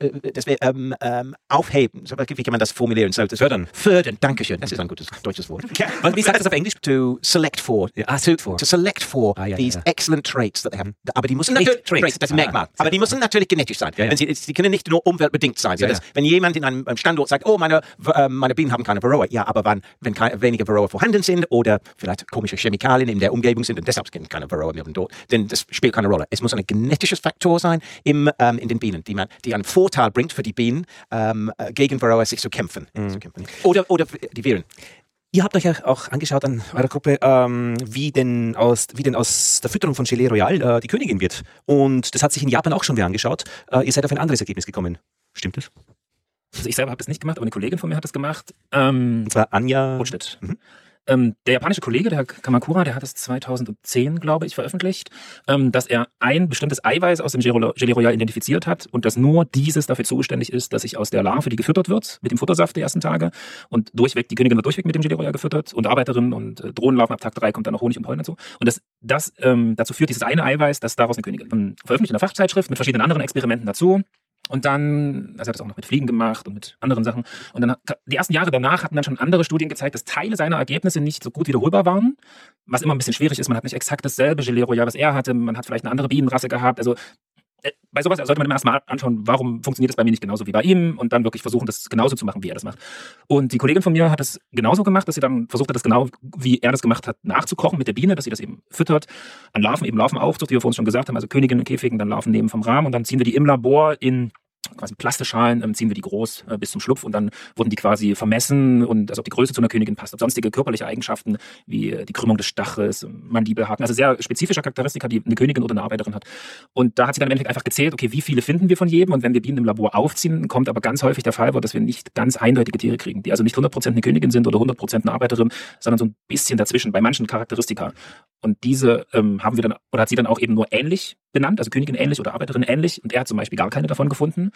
aufheben. So, wie kann man das formulieren? So, Fördern. Dankeschön. Das ist ein gutes deutsches Wort. Wie sagt das auf Englisch? To select for. To select for these excellent traits that they have. Aber die müssen natürlich Traits, das Merkmal. Aber die müssen natürlich genetisch sein. Ja. Sie können nicht nur umweltbedingt sein. So, wenn jemand in einem Standort sagt, oh, meine Bienen haben keine Varroa, ja, aber wenn weniger Varroa vorhanden sind oder vielleicht komische Chemikalien in der Umgebung sind und deshalb sind keine Varroa-Milben dort, denn das spielt keine Rolle. Es muss ein genetisches Faktor sein in den Bienen, die einen Vorteil bringt für die Bienen, gegen Varroa sich zu kämpfen. Oder die Viren. Ihr habt euch auch angeschaut an eurer Gruppe, wie denn aus der Fütterung von Gelée Royale die Königin wird. Und das hat sich in Japan auch schon wieder angeschaut. Ihr seid auf ein anderes Ergebnis gekommen. Stimmt das? Also ich selber habe das nicht gemacht, aber eine Kollegin von mir hat das gemacht. Und zwar Anja Rotstedt. Der japanische Kollege, der Herr Kamakura, der hat es 2010, glaube ich, veröffentlicht, dass er ein bestimmtes Eiweiß aus dem Gelée Royale identifiziert hat und dass nur dieses dafür zuständig ist, dass sich aus der Larve, die gefüttert wird, mit dem Futtersaft der ersten Tage und die Königin wird durchweg mit dem Gelée Royale gefüttert und Arbeiterinnen und Drohnenlarven ab Tag 3 kommt dann noch Honig und Pollen dazu. Und das dazu führt dieses eine Eiweiß, dass daraus eine Königin veröffentlicht in der Fachzeitschrift mit verschiedenen anderen Experimenten dazu. Und dann, also er hat das auch noch mit Fliegen gemacht und mit anderen Sachen. Und dann, die ersten Jahre danach hatten dann schon andere Studien gezeigt, dass Teile seiner Ergebnisse nicht so gut wiederholbar waren. Was immer ein bisschen schwierig ist, man hat nicht exakt dasselbe Gelée Royale, was er hatte. Man hat vielleicht eine andere Bienenrasse gehabt. Also bei sowas sollte man immer erstmal anschauen, warum funktioniert das bei mir nicht genauso wie bei ihm und dann wirklich versuchen, das genauso zu machen, wie er das macht. Und die Kollegin von mir hat es genauso gemacht, dass sie dann versucht hat, das genau, wie er das gemacht hat, nachzukochen mit der Biene, dass sie das eben füttert, an Larven, eben Larvenaufzucht, wie wir vorhin schon gesagt haben, also Königinnen und Käfigen, dann Larven nehmen vom Rahmen und dann ziehen wir die im Labor in quasi Plastischalen, ziehen wir die groß bis zum Schlupf und dann wurden die quasi vermessen und also ob die Größe zu einer Königin passt, ob sonstige körperliche Eigenschaften wie die Krümmung des Stachels, Mandibelhaken, also sehr spezifische Charakteristika, die eine Königin oder eine Arbeiterin hat. Und da hat sie dann im Endeffekt einfach gezählt, okay, wie viele finden wir von jedem und wenn wir Bienen im Labor aufziehen, kommt aber ganz häufig der Fall vor, dass wir nicht ganz eindeutige Tiere kriegen, die also nicht 100% eine Königin sind oder 100% eine Arbeiterin, sondern so ein bisschen dazwischen bei manchen Charakteristika. Und diese haben wir dann, oder hat sie dann auch eben nur ähnlich benannt, also Königin ähnlich oder Arbeiterin ähnlich und er hat zum Beispiel gar keine davon gefunden.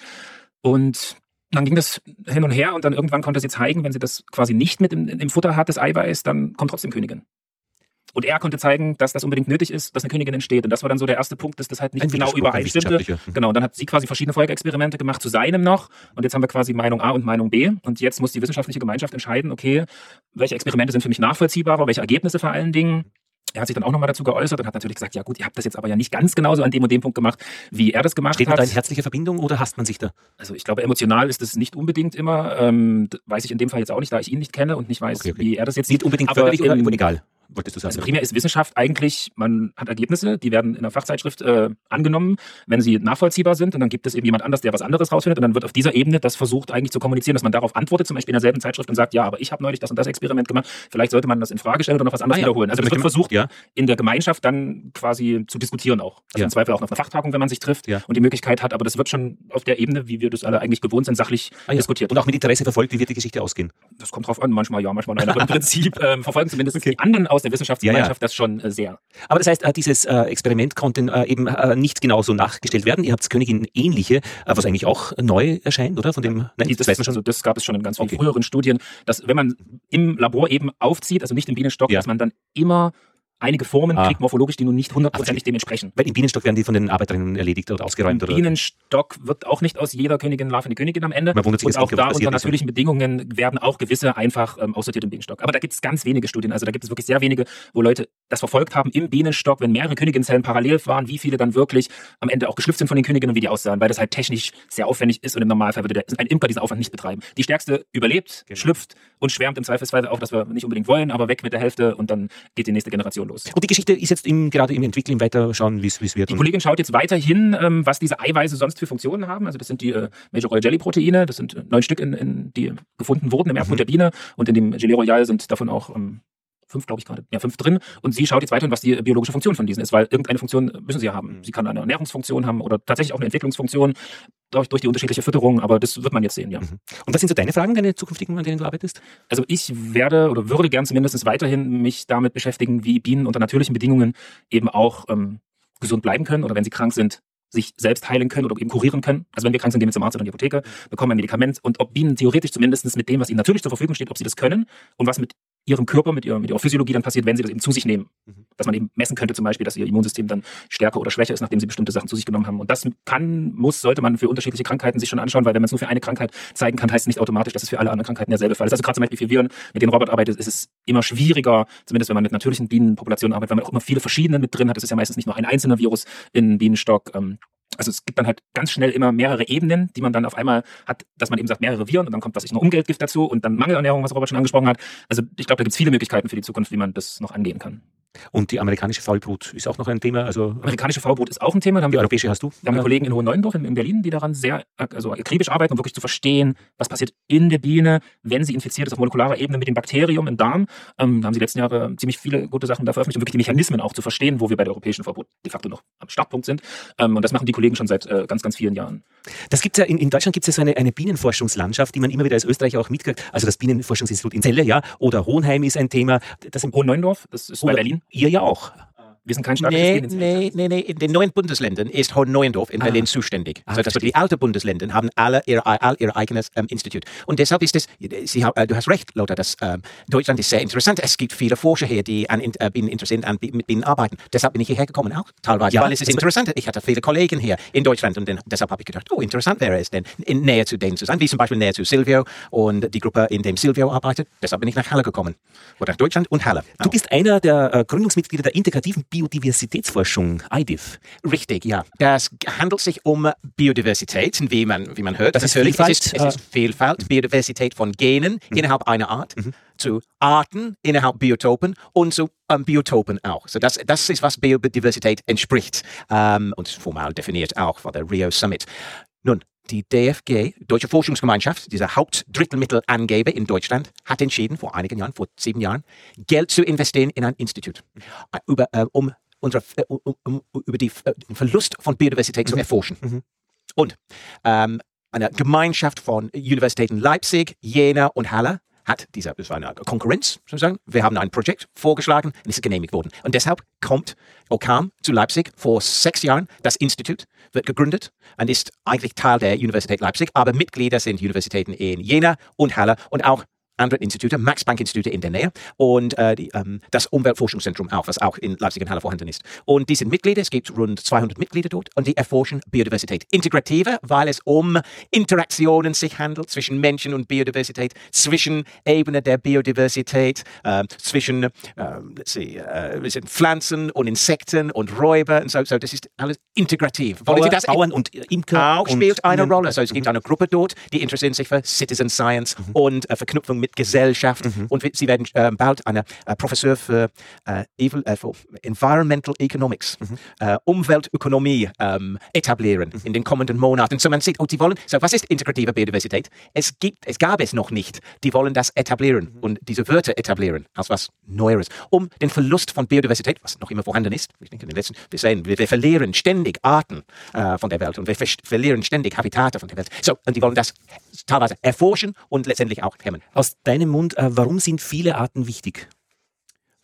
Und dann ging das hin und her und dann irgendwann konnte sie zeigen, wenn sie das quasi nicht mit im Futter hat, das Eiweiß, dann kommt trotzdem Königin. Und er konnte zeigen, dass das unbedingt nötig ist, dass eine Königin entsteht. Und das war dann so der erste Punkt, dass das halt nicht genau übereinstimmte. Genau, dann hat sie quasi verschiedene Folgeexperimente gemacht zu seinem noch. Und jetzt haben wir quasi Meinung A und Meinung B. Und jetzt muss die wissenschaftliche Gemeinschaft entscheiden, okay, welche Experimente sind für mich nachvollziehbarer, welche Ergebnisse vor allen Dingen. Er hat sich dann auch nochmal dazu geäußert und hat natürlich gesagt, ja gut, ihr habt das jetzt aber ja nicht ganz genauso an dem und dem Punkt gemacht, wie er das gemacht hat. Steht da in herzlicher Verbindung oder hasst man sich da? Also ich glaube, emotional ist es nicht unbedingt immer. Weiß ich in dem Fall jetzt auch nicht, da ich ihn nicht kenne und nicht weiß, wie er das jetzt sieht. Nicht unbedingt förderlich oder egal? Wolltest du sagen? Also primär ist Wissenschaft eigentlich, man hat Ergebnisse, die werden in einer Fachzeitschrift angenommen, wenn sie nachvollziehbar sind und dann gibt es eben jemand anders, der was anderes rausfindet und dann wird auf dieser Ebene das versucht eigentlich zu kommunizieren, dass man darauf antwortet, zum Beispiel in derselben Zeitschrift und sagt, ja, aber ich habe neulich das und das Experiment gemacht, vielleicht sollte man das in Frage stellen oder noch was anderes wiederholen. Also das wird versucht, in der Gemeinschaft dann quasi zu diskutieren auch. Also im Zweifel auch auf einer Fachtagung, wenn man sich trifft und die Möglichkeit hat, aber das wird schon auf der Ebene, wie wir das alle eigentlich gewohnt sind, sachlich diskutiert. Und auch mit Interesse verfolgt, wie wird die Geschichte ausgehen? Das kommt drauf an, manchmal ja, manchmal nein, aber im Prinzip verfolgen zumindest die anderen aus der Wissenschaftsgemeinschaft das schon sehr. Aber das heißt, dieses Experiment konnte eben nicht genauso nachgestellt werden. Ihr habt Königin ähnliche, was eigentlich auch neu erscheint, oder? Von dem, nein, das weiß man schon. Also das gab es schon in ganz vielen früheren Studien, dass wenn man im Labor eben aufzieht, also nicht im Bienenstock, dass man dann immer einige Formen kriegt, morphologisch, die nun nicht 100% dem entsprechen. Weil im Bienenstock werden die von den Arbeiterinnen erledigt oder ausgeräumt? Im Bienenstock wird auch nicht aus jeder Königin Larve eine Königin am Ende. Man wundert sich, und auch da unter ist. natürlichen Bedingungen werden auch gewisse einfach aussortiert im Bienenstock. Aber da gibt es ganz wenige Studien, also da gibt es wirklich sehr wenige, wo Leute das verfolgt haben im Bienenstock, wenn mehrere Königinnenzellen parallel waren, wie viele dann wirklich am Ende auch geschlüpft sind von den Königinnen und wie die aussahen, weil das halt technisch sehr aufwendig ist und im Normalfall würde ein Imker diesen Aufwand nicht betreiben. Die Stärkste überlebt, schlüpft und schwärmt im Zweifelsfall auch, dass wir nicht unbedingt wollen, aber weg mit der Hälfte und dann geht die nächste Generation los. Und die Geschichte ist jetzt gerade im Entwickeln, im Weiterschauen, wie es wird. Die Kollegin schaut jetzt weiterhin, was diese Eiweiße sonst für Funktionen haben. Also das sind die Major Royal Jelly Proteine, das sind 9 Stück, die gefunden wurden im Erbgut der Biene und in dem Gelee Royal sind davon auch 5, glaube ich gerade, 5 drin. Und sie schaut jetzt weiterhin, was die biologische Funktion von diesen ist, weil irgendeine Funktion müssen sie ja haben. Sie kann eine Ernährungsfunktion haben oder tatsächlich auch eine Entwicklungsfunktion durch die unterschiedliche Fütterung, aber das wird man jetzt sehen, ja. Und was sind so deine Fragen, deine zukünftigen, an denen du arbeitest? Also ich würde gern zumindest weiterhin mich damit beschäftigen, wie Bienen unter natürlichen Bedingungen eben auch gesund bleiben können oder wenn sie krank sind, sich selbst heilen können oder eben kurieren können. Also wenn wir krank sind, gehen wir zum Arzt oder in die Apotheke, bekommen ein Medikament und ob Bienen theoretisch zumindest mit dem, was ihnen natürlich zur Verfügung steht, ob sie das können und was mit ihrem Körper, mit ihrer Physiologie dann passiert, wenn sie das eben zu sich nehmen. Dass man eben messen könnte zum Beispiel, dass ihr Immunsystem dann stärker oder schwächer ist, nachdem sie bestimmte Sachen zu sich genommen haben. Und das sollte man für unterschiedliche Krankheiten sich schon anschauen, weil wenn man es nur für eine Krankheit zeigen kann, heißt es nicht automatisch, dass es für alle anderen Krankheiten derselbe Fall ist. Also gerade zum Beispiel für Viren, mit denen Robert arbeitet, ist es immer schwieriger, zumindest wenn man mit natürlichen Bienenpopulationen arbeitet, weil man auch immer viele verschiedene mit drin hat. Das ist ja meistens nicht nur ein einzelner Virus in Bienenstock. Also es gibt dann halt ganz schnell immer mehrere Ebenen, die man dann auf einmal hat, dass man eben sagt, mehrere Viren und dann kommt noch Umgeltgift dazu und dann Mangelernährung, was Robert schon angesprochen hat. Also ich glaube, da gibt es viele Möglichkeiten für die Zukunft, wie man das noch angehen kann. Und die amerikanische Faulbrut ist auch noch ein Thema? Amerikanische Faulbrut ist auch ein Thema. Die europäische hast du? Wir haben Kollegen in Hohenneuendorf in Berlin, die daran sehr akribisch arbeiten, um wirklich zu verstehen, was passiert in der Biene, wenn sie infiziert ist auf molekularer Ebene mit dem Bakterium im Darm. Da haben sie die letzten Jahre ziemlich viele gute Sachen da veröffentlicht, um wirklich die Mechanismen auch zu verstehen, wo wir bei der europäischen Faulbrut de facto noch am Startpunkt sind. Und das machen die Kollegen schon seit ganz, ganz vielen Jahren. Das gibt's ja in Deutschland gibt es ja so eine Bienenforschungslandschaft, die man immer wieder als Österreicher auch mitkriegt. Also das Bienenforschungsinstitut in Celle, ja, oder Hohenheim ist ein Thema. Das in Hohenneuendorf, das ist bei Berlin. Ihr ja auch. Wir sind kein staatliches Bienenzentrum. Nee. In den neuen Bundesländern ist Hohenneuendorf in Berlin zuständig. Also die alten Bundesländer haben alle ihr eigenes Institut. Und deshalb ist es, du hast recht, Lothar, dass Deutschland ist sehr interessant. Es gibt viele Forscher hier, die an Bienen interessiert, mit Bienen arbeiten. Deshalb bin ich hierher gekommen auch teilweise, weil es ist interessant. Ich hatte viele Kollegen hier in Deutschland und deshalb habe ich gedacht, interessant wäre es denn, näher zu denen zu sein, wie zum Beispiel näher zu Silvio und die Gruppe, in dem Silvio arbeitet. Deshalb bin ich nach Halle gekommen. Oder nach Deutschland und Halle. Du bist einer der Gründungsmitglieder der integrativen Biodiversitätsforschung, IDIF. Richtig, ja. Das handelt sich um Biodiversität, wie man hört. Das ist Vielfalt. Es ist Vielfalt, Biodiversität von Genen innerhalb einer Art, zu Arten innerhalb Biotopen und zu Biotopen auch. So das ist, was Biodiversität entspricht und formal definiert auch von der Rio Summit. Nun, die DFG, Deutsche Forschungsgemeinschaft, dieser Hauptdrittelmittelangeber in Deutschland, hat entschieden, vor 7 Jahren, Geld zu investieren in ein Institut, um den Verlust von Biodiversität zu erforschen. Und eine Gemeinschaft von Universitäten Leipzig, Jena und Halle das war eine Konkurrenz, sozusagen. Wir haben ein Projekt vorgeschlagen und es ist genehmigt worden. Und deshalb kam zu Leipzig vor 6 Jahren. Das Institut wird gegründet und ist eigentlich Teil der Universität Leipzig, aber Mitglieder sind Universitäten in Jena und Halle und auch andere Institute, Max-Planck-Institute in der Nähe und das Umweltforschungszentrum auch, was auch in Leipzig und Halle vorhanden ist. Und die sind Mitglieder, es gibt rund 200 Mitglieder dort und die erforschen Biodiversität. Integrative, weil es um Interaktionen sich handelt zwischen Menschen und Biodiversität, zwischen Ebene der Biodiversität, zwischen Pflanzen und Insekten und Räuber und so. Das ist alles integrativ. Bauern und Imker auch spielt eine Rolle. Also es gibt eine Gruppe dort, die interessieren sich für Citizen Science und Verknüpfung mit Gesellschaft und sie werden bald eine Professor für Environmental Economics, Umweltökonomie etablieren in den kommenden Monaten. So man sieht, die wollen, was ist integrative Biodiversität? Es gab es noch nicht. Die wollen das etablieren und diese Wörter etablieren als was Neues, um den Verlust von Biodiversität, was noch immer vorhanden ist, ich denke, wir verlieren ständig Arten von der Welt und wir verlieren ständig Habitate von der Welt. So, und die wollen das teilweise erforschen und letztendlich auch hemmen. Aus deinem Mund, warum sind viele Arten wichtig?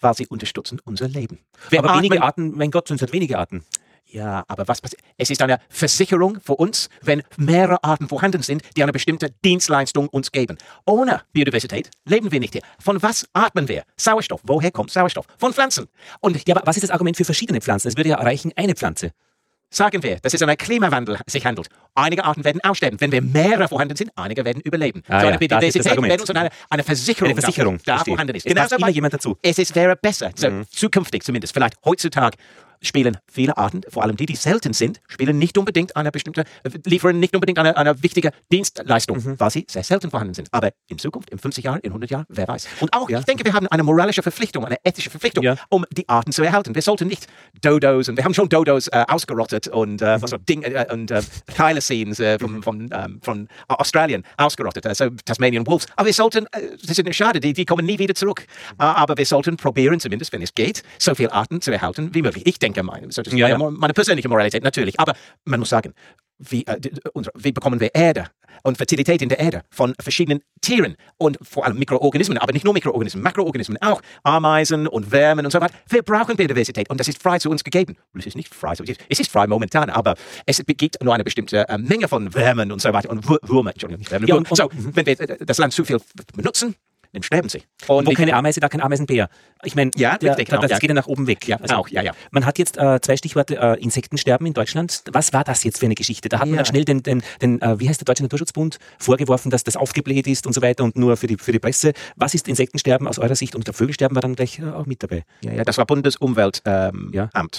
weil sie unterstützen unser Leben. Aber wenige Arten, mein Gott, sind halt wenige Arten. Ja, aber was passiert? Es ist eine Versicherung für uns, wenn mehrere Arten vorhanden sind, die eine bestimmte Dienstleistung uns geben. Ohne Biodiversität leben wir nicht hier. Von was atmen wir? Sauerstoff. Woher kommt Sauerstoff? Von Pflanzen. Und Ja, aber was ist das Argument für verschiedene Pflanzen? Es würde ja reichen, eine Pflanze. sagen wir, dass es um einen Klimawandel sich handelt. Einige Arten werden aussterben. Wenn wir mehrere vorhanden sind, einige werden überleben. Ah, so ja, eine das ist das Biodiversität Argument. wäre uns eine Versicherung, Eine Versicherung, da verstehe. vorhanden ist. Es passt immer jemand dazu. Es wäre besser, zukünftig zumindest, vielleicht heutzutage spielen viele Arten, vor allem die selten sind, liefern nicht unbedingt eine wichtige Dienstleistung, weil sie sehr selten vorhanden sind. Aber in Zukunft, in 50 Jahren, in 100 Jahren, wer weiß. Und auch, ich denke, wir haben eine moralische Verpflichtung, eine ethische Verpflichtung, um die Arten zu erhalten. Wir sollten nicht Dodos, und wir haben schon Dodos ausgerottet und Thylacines von Australien ausgerottet, also Tasmanian Wolves. Aber wir sollten, das ist eine Schade, die kommen nie wieder zurück. Aber wir sollten probieren, zumindest wenn es geht, so viele Arten zu erhalten wie möglich. Ich denke, meine persönliche Moralität natürlich. Aber man muss sagen, wie bekommen wir Erde und Fertilität in der Erde von verschiedenen Tieren und vor allem Mikroorganismen, aber nicht nur Mikroorganismen, Makroorganismen auch, Ameisen und Würmer und so weiter. Wir brauchen Biodiversität und das ist frei zu uns gegeben. Es ist nicht frei, es ist frei momentan, aber es gibt nur eine bestimmte Menge von Würmern und so weiter und Würmer, Entschuldigung, nicht Würmer. Wenn wir das Land zu viel benutzen, dann sterben sie. Und wo keine Ameise, da kein Ameisenbär. Ich meine, das geht ja nach oben weg. Ja, also, auch. Man hat jetzt 2 Stichworte, Insektensterben in Deutschland. Was war das jetzt für eine Geschichte? Da hat man dann schnell den wie heißt der Deutsche Naturschutzbund, vorgeworfen, dass das aufgebläht ist und so weiter und nur für die Presse. Was ist Insektensterben aus eurer Sicht? Und der Vögelsterben war dann gleich auch mit dabei. Ja, das war Bundesumweltamt.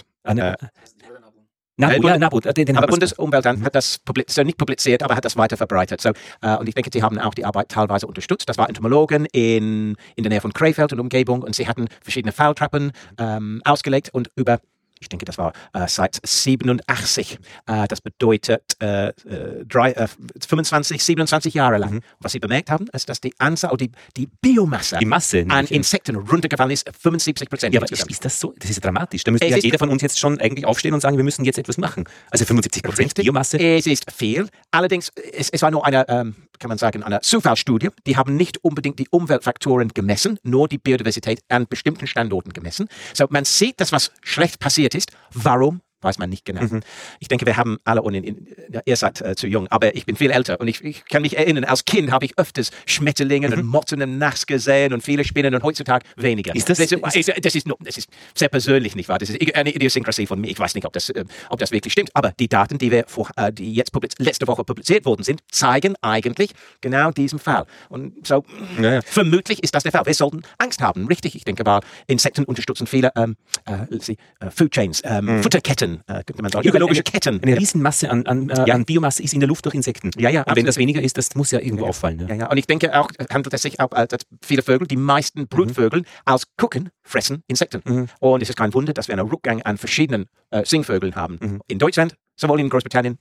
NABUD, aber Bundesumweltamt hat das nicht publiziert, aber hat das weiter verbreitet. Und ich denke, sie haben auch die Arbeit teilweise unterstützt. Das war Entomologen in der Nähe von Krefeld und Umgebung und sie hatten verschiedene Falltrappen ausgelegt und ich denke, das war seit 87. Das bedeutet 25, 27 Jahre lang. Was sie bemerkt haben, ist, dass die Anzahl oder die Biomasse an Insekten runtergefallen ist, 75%. Ja, aber ist das so? Das ist ja dramatisch. Da müsste ja jeder von uns jetzt schon eigentlich aufstehen und sagen, wir müssen jetzt etwas machen. Also 75% Biomasse. Es ist viel. Allerdings, es war nur eine, kann man sagen, eine Zufallsstudie. Die haben nicht unbedingt die Umweltfaktoren gemessen, nur die Biodiversität an bestimmten Standorten gemessen. So, man sieht, dass was schlecht passiert ist. Warum? Weiß man nicht genau. Ich denke, wir haben alle, ihr seid zu jung, aber ich bin viel älter und ich kann mich erinnern, als Kind habe ich öfters Schmetterlinge und Motten im Nass gesehen und viele Spinnen und heutzutage weniger. Das ist sehr persönlich, nicht wahr? Das ist eine Idiosynkrasie von mir. Ich weiß nicht, ob das wirklich stimmt, aber die Daten, die jetzt letzte Woche publiziert worden sind, zeigen eigentlich genau diesen Fall. Und so, vermutlich ist das der Fall. Wir sollten Angst haben, richtig? Ich denke, weil Insekten unterstützen viele Food Chains, Futterketten, könnte man sagen, ökologische Ketten. Eine Riesenmasse an Biomasse ist in der Luft durch Insekten. Ja, und absolut. wenn das weniger ist, das muss ja irgendwo auffallen. Ne? Ja. Und ich denke auch, handelt es sich auch, dass viele Vögel, die meisten Brutvögel, als Küken fressen Insekten. Und es ist kein Wunder, dass wir einen Rückgang an verschiedenen Singvögeln haben. In Deutschland, sowohl in Großbritannien.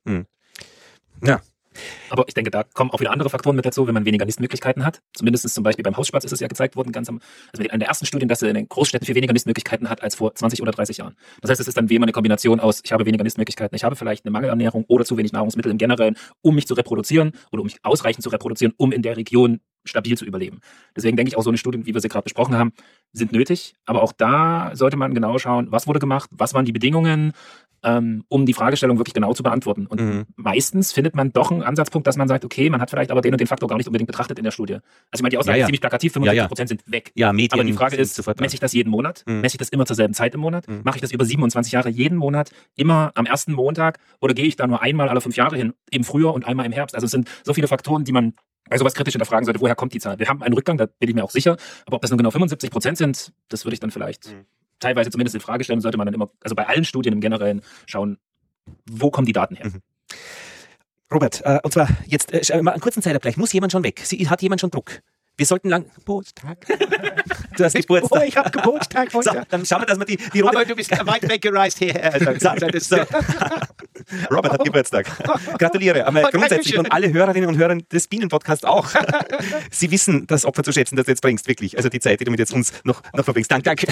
Ja. Aber ich denke, da kommen auch wieder andere Faktoren mit dazu, wenn man weniger Nistmöglichkeiten hat. Zumindest zum Beispiel beim Hausspatz ist es ja gezeigt worden, also in der ersten Studien, dass er in den Großstädten viel weniger Nistmöglichkeiten hat als vor 20 oder 30 Jahren. Das heißt, es ist dann wie immer eine Kombination aus, ich habe weniger Nistmöglichkeiten, ich habe vielleicht eine Mangelernährung oder zu wenig Nahrungsmittel im Generellen, um mich zu reproduzieren oder um mich ausreichend zu reproduzieren, um in der Region stabil zu überleben. Deswegen denke ich, auch so eine Studie, wie wir sie gerade besprochen haben, sind nötig. Aber auch da sollte man genau schauen, was wurde gemacht, was waren die Bedingungen, um die Fragestellung wirklich genau zu beantworten. Und meistens findet man doch einen Ansatzpunkt, dass man sagt, okay, man hat vielleicht aber den und den Faktor gar nicht unbedingt betrachtet in der Studie. Also ich meine, die Aussage ist ziemlich plakativ, 75% sind weg. Ja, Medien, aber die Frage ist, messe ich das jeden Monat? Messe ich das immer zur selben Zeit im Monat? Mache ich das über 27 Jahre jeden Monat, immer am ersten Montag? Oder gehe ich da nur einmal alle 5 Jahre hin, im Frühjahr und einmal im Herbst? Also es sind so viele Faktoren, die man bei sowas kritisch hinterfragen sollte, woher kommt die Zahl? Wir haben einen Rückgang, da bin ich mir auch sicher, aber ob das nur genau 75% sind, das würde ich dann vielleicht teilweise zumindest in Frage stellen, sollte man dann immer, also bei allen Studien im Generellen schauen, wo kommen die Daten her? Robert, und zwar jetzt mal einen kurzen Zeitabgleich. Muss jemand schon weg? Hat jemand schon Druck? Wir sollten Geburtstag. Du hast Geburtstag. Oh, ich habe Geburtstag heute. So, dann schauen wir, dass wir die Runde... Aber du bist weit weg gereist hierher. Also, Robert hat Geburtstag. Gratuliere. Aber grundsätzlich und alle Hörerinnen und Hörer des Bienenpodcasts auch. Sie wissen das Opfer zu schätzen, das du jetzt bringst, wirklich. Also die Zeit, die du mit jetzt uns noch verbringst. Danke.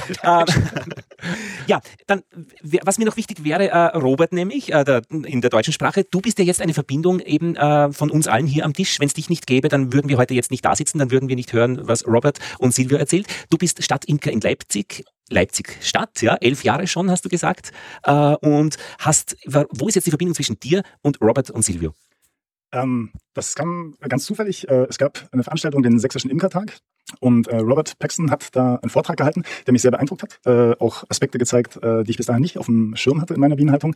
Ja, dann, was mir noch wichtig wäre, Robert nämlich, in der deutschen Sprache, du bist ja jetzt eine Verbindung eben von uns allen hier am Tisch. Wenn es dich nicht gäbe, dann würden wir heute jetzt nicht da sitzen, dann würden wir nicht hören, was Robert und Silvio erzählt. Du bist Stadtimker in Leipzig Stadt, ja, 11 Jahre schon, hast du gesagt, und wo ist jetzt die Verbindung zwischen dir und Robert und Silvio? Das kam ganz zufällig. Es gab eine Veranstaltung, den Sächsischen Imkertag, und Robert Paxton hat da einen Vortrag gehalten, der mich sehr beeindruckt hat, auch Aspekte gezeigt, die ich bis dahin nicht auf dem Schirm hatte in meiner Bienenhaltung.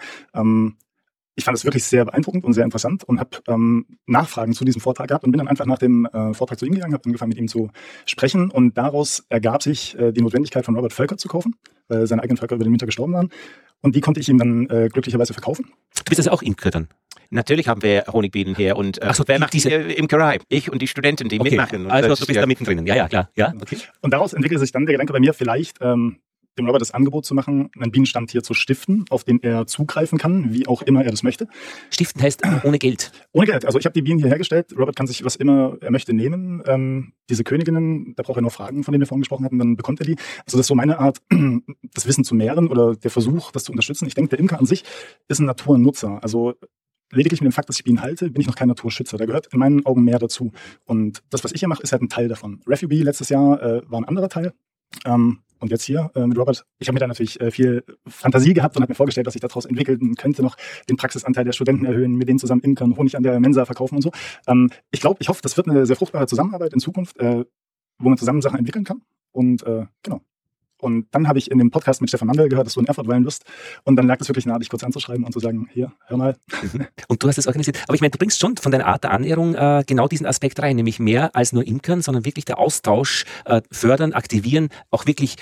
Ich fand es wirklich sehr beeindruckend und sehr interessant und habe Nachfragen zu diesem Vortrag gehabt und bin dann einfach nach dem Vortrag zu ihm gegangen, habe angefangen mit ihm zu sprechen, und daraus ergab sich die Notwendigkeit von Robert Völker zu kaufen, weil seine eigenen Völker über den Winter gestorben waren, und die konnte ich ihm dann glücklicherweise verkaufen. Du bist also auch Imker dann? Natürlich haben wir Honigbienen hier und wer macht diese Imkerei? Ich und die Studenten, die mitmachen. Und also du bist da mittendrin. Ja, klar. Ja, okay. Und daraus entwickelte sich dann der Gedanke bei mir, vielleicht dem Robert das Angebot zu machen, einen Bienenstand hier zu stiften, auf den er zugreifen kann, wie auch immer er das möchte. Stiften heißt ohne Geld? Ohne Geld. Also ich habe die Bienen hier hergestellt. Robert kann sich was immer er möchte nehmen. Diese Königinnen, da braucht er nur Fragen, von denen wir vorhin gesprochen hatten, dann bekommt er die. Also das ist so meine Art, das Wissen zu mehren oder der Versuch, das zu unterstützen. Ich denke, der Imker an sich ist ein Naturnutzer. Also lediglich mit dem Fakt, dass ich Bienen halte, bin ich noch kein Naturschützer. Da gehört in meinen Augen mehr dazu. Und das, was ich hier mache, ist halt ein Teil davon. Refugee letztes Jahr war ein anderer Teil. Und jetzt hier mit Robert, ich habe mir da natürlich viel Fantasie gehabt und habe mir vorgestellt, dass ich daraus entwickeln könnte, noch den Praxisanteil der Studenten erhöhen, mit denen zusammen imkern, Honig an der Mensa verkaufen und so. Ich hoffe, das wird eine sehr fruchtbare Zusammenarbeit in Zukunft, wo man zusammen Sachen entwickeln kann. Und genau. Und dann habe ich in dem Podcast mit Stefan Mandel gehört, dass du in Erfurt weilen wirst. Und dann lag es wirklich nahe, dich kurz anzuschreiben und zu sagen, hier, hör mal. Und du hast es organisiert. Aber ich meine, du bringst schon von deiner Art der Annäherung genau diesen Aspekt rein, nämlich mehr als nur Imkern, sondern wirklich der Austausch, fördern, aktivieren, auch wirklich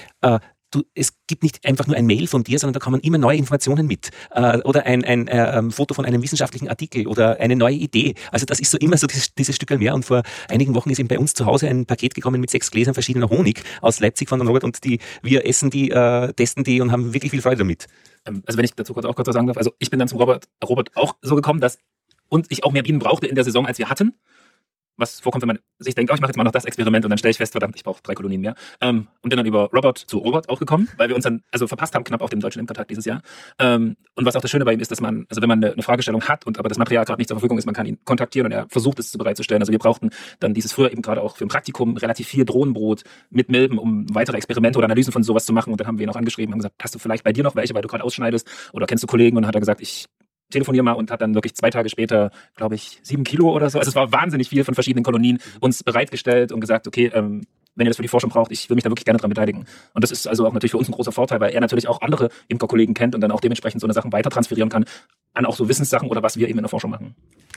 es gibt nicht einfach nur ein Mail von dir, sondern da kommen immer neue Informationen mit. Oder ein Foto von einem wissenschaftlichen Artikel oder eine neue Idee. Also das ist so immer so dieses Stückel mehr. Und vor einigen Wochen ist eben bei uns zu Hause ein Paket gekommen mit 6 Gläsern verschiedener Honig aus Leipzig von Robert, und wir essen die, testen die und haben wirklich viel Freude damit. Also wenn ich dazu kurz was sagen darf, also ich bin dann zum Robert auch so gekommen, dass ich auch mehr Bienen brauchte in der Saison, als wir hatten. Was vorkommt, wenn man sich denkt, ich mache jetzt mal noch das Experiment, und dann stelle ich fest, verdammt, ich brauche 3 Kolonien mehr. Und bin dann über Robert zu Robert auch gekommen, weil wir uns dann verpasst haben, knapp auf dem Deutschen Imkertag dieses Jahr. Und was auch das Schöne bei ihm ist, dass man, also wenn man eine Fragestellung hat aber das Material gerade nicht zur Verfügung ist, man kann ihn kontaktieren und er versucht es bereitzustellen. Also wir brauchten dann früher eben gerade auch für ein Praktikum relativ viel Drohnenbrot mit Milben, um weitere Experimente oder Analysen von sowas zu machen. Und dann haben wir ihn auch angeschrieben und gesagt, hast du vielleicht bei dir noch welche, weil du gerade ausschneidest, oder kennst du Kollegen? Und dann hat er gesagt, ich telefoniere mal, und hat dann wirklich 2 Tage später, glaube ich, 7 Kilo oder so. Also es war wahnsinnig viel von verschiedenen Kolonien uns bereitgestellt und gesagt, okay, wenn ihr das für die Forschung braucht, ich will mich da wirklich gerne dran beteiligen. Und das ist also auch natürlich für uns ein großer Vorteil, weil er natürlich auch andere Imkerkollegen kennt und dann auch dementsprechend so eine Sachen weiter transferieren kann an auch so Wissenssachen oder was wir eben in der Forschung machen.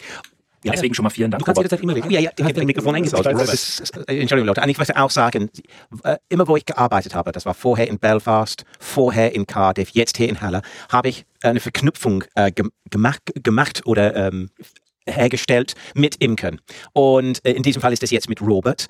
Ja, deswegen schon mal vielen Dank. Du kannst jederzeit immer reden. Ja, du hast dein Mikrofon eingesaut. Entschuldigung, Leute. Und ich möchte auch sagen, immer wo ich gearbeitet habe, das war vorher in Belfast, vorher in Cardiff, jetzt hier in Halle, habe ich eine Verknüpfung gemacht oder hergestellt mit Imkern. Und in diesem Fall ist das jetzt mit Robert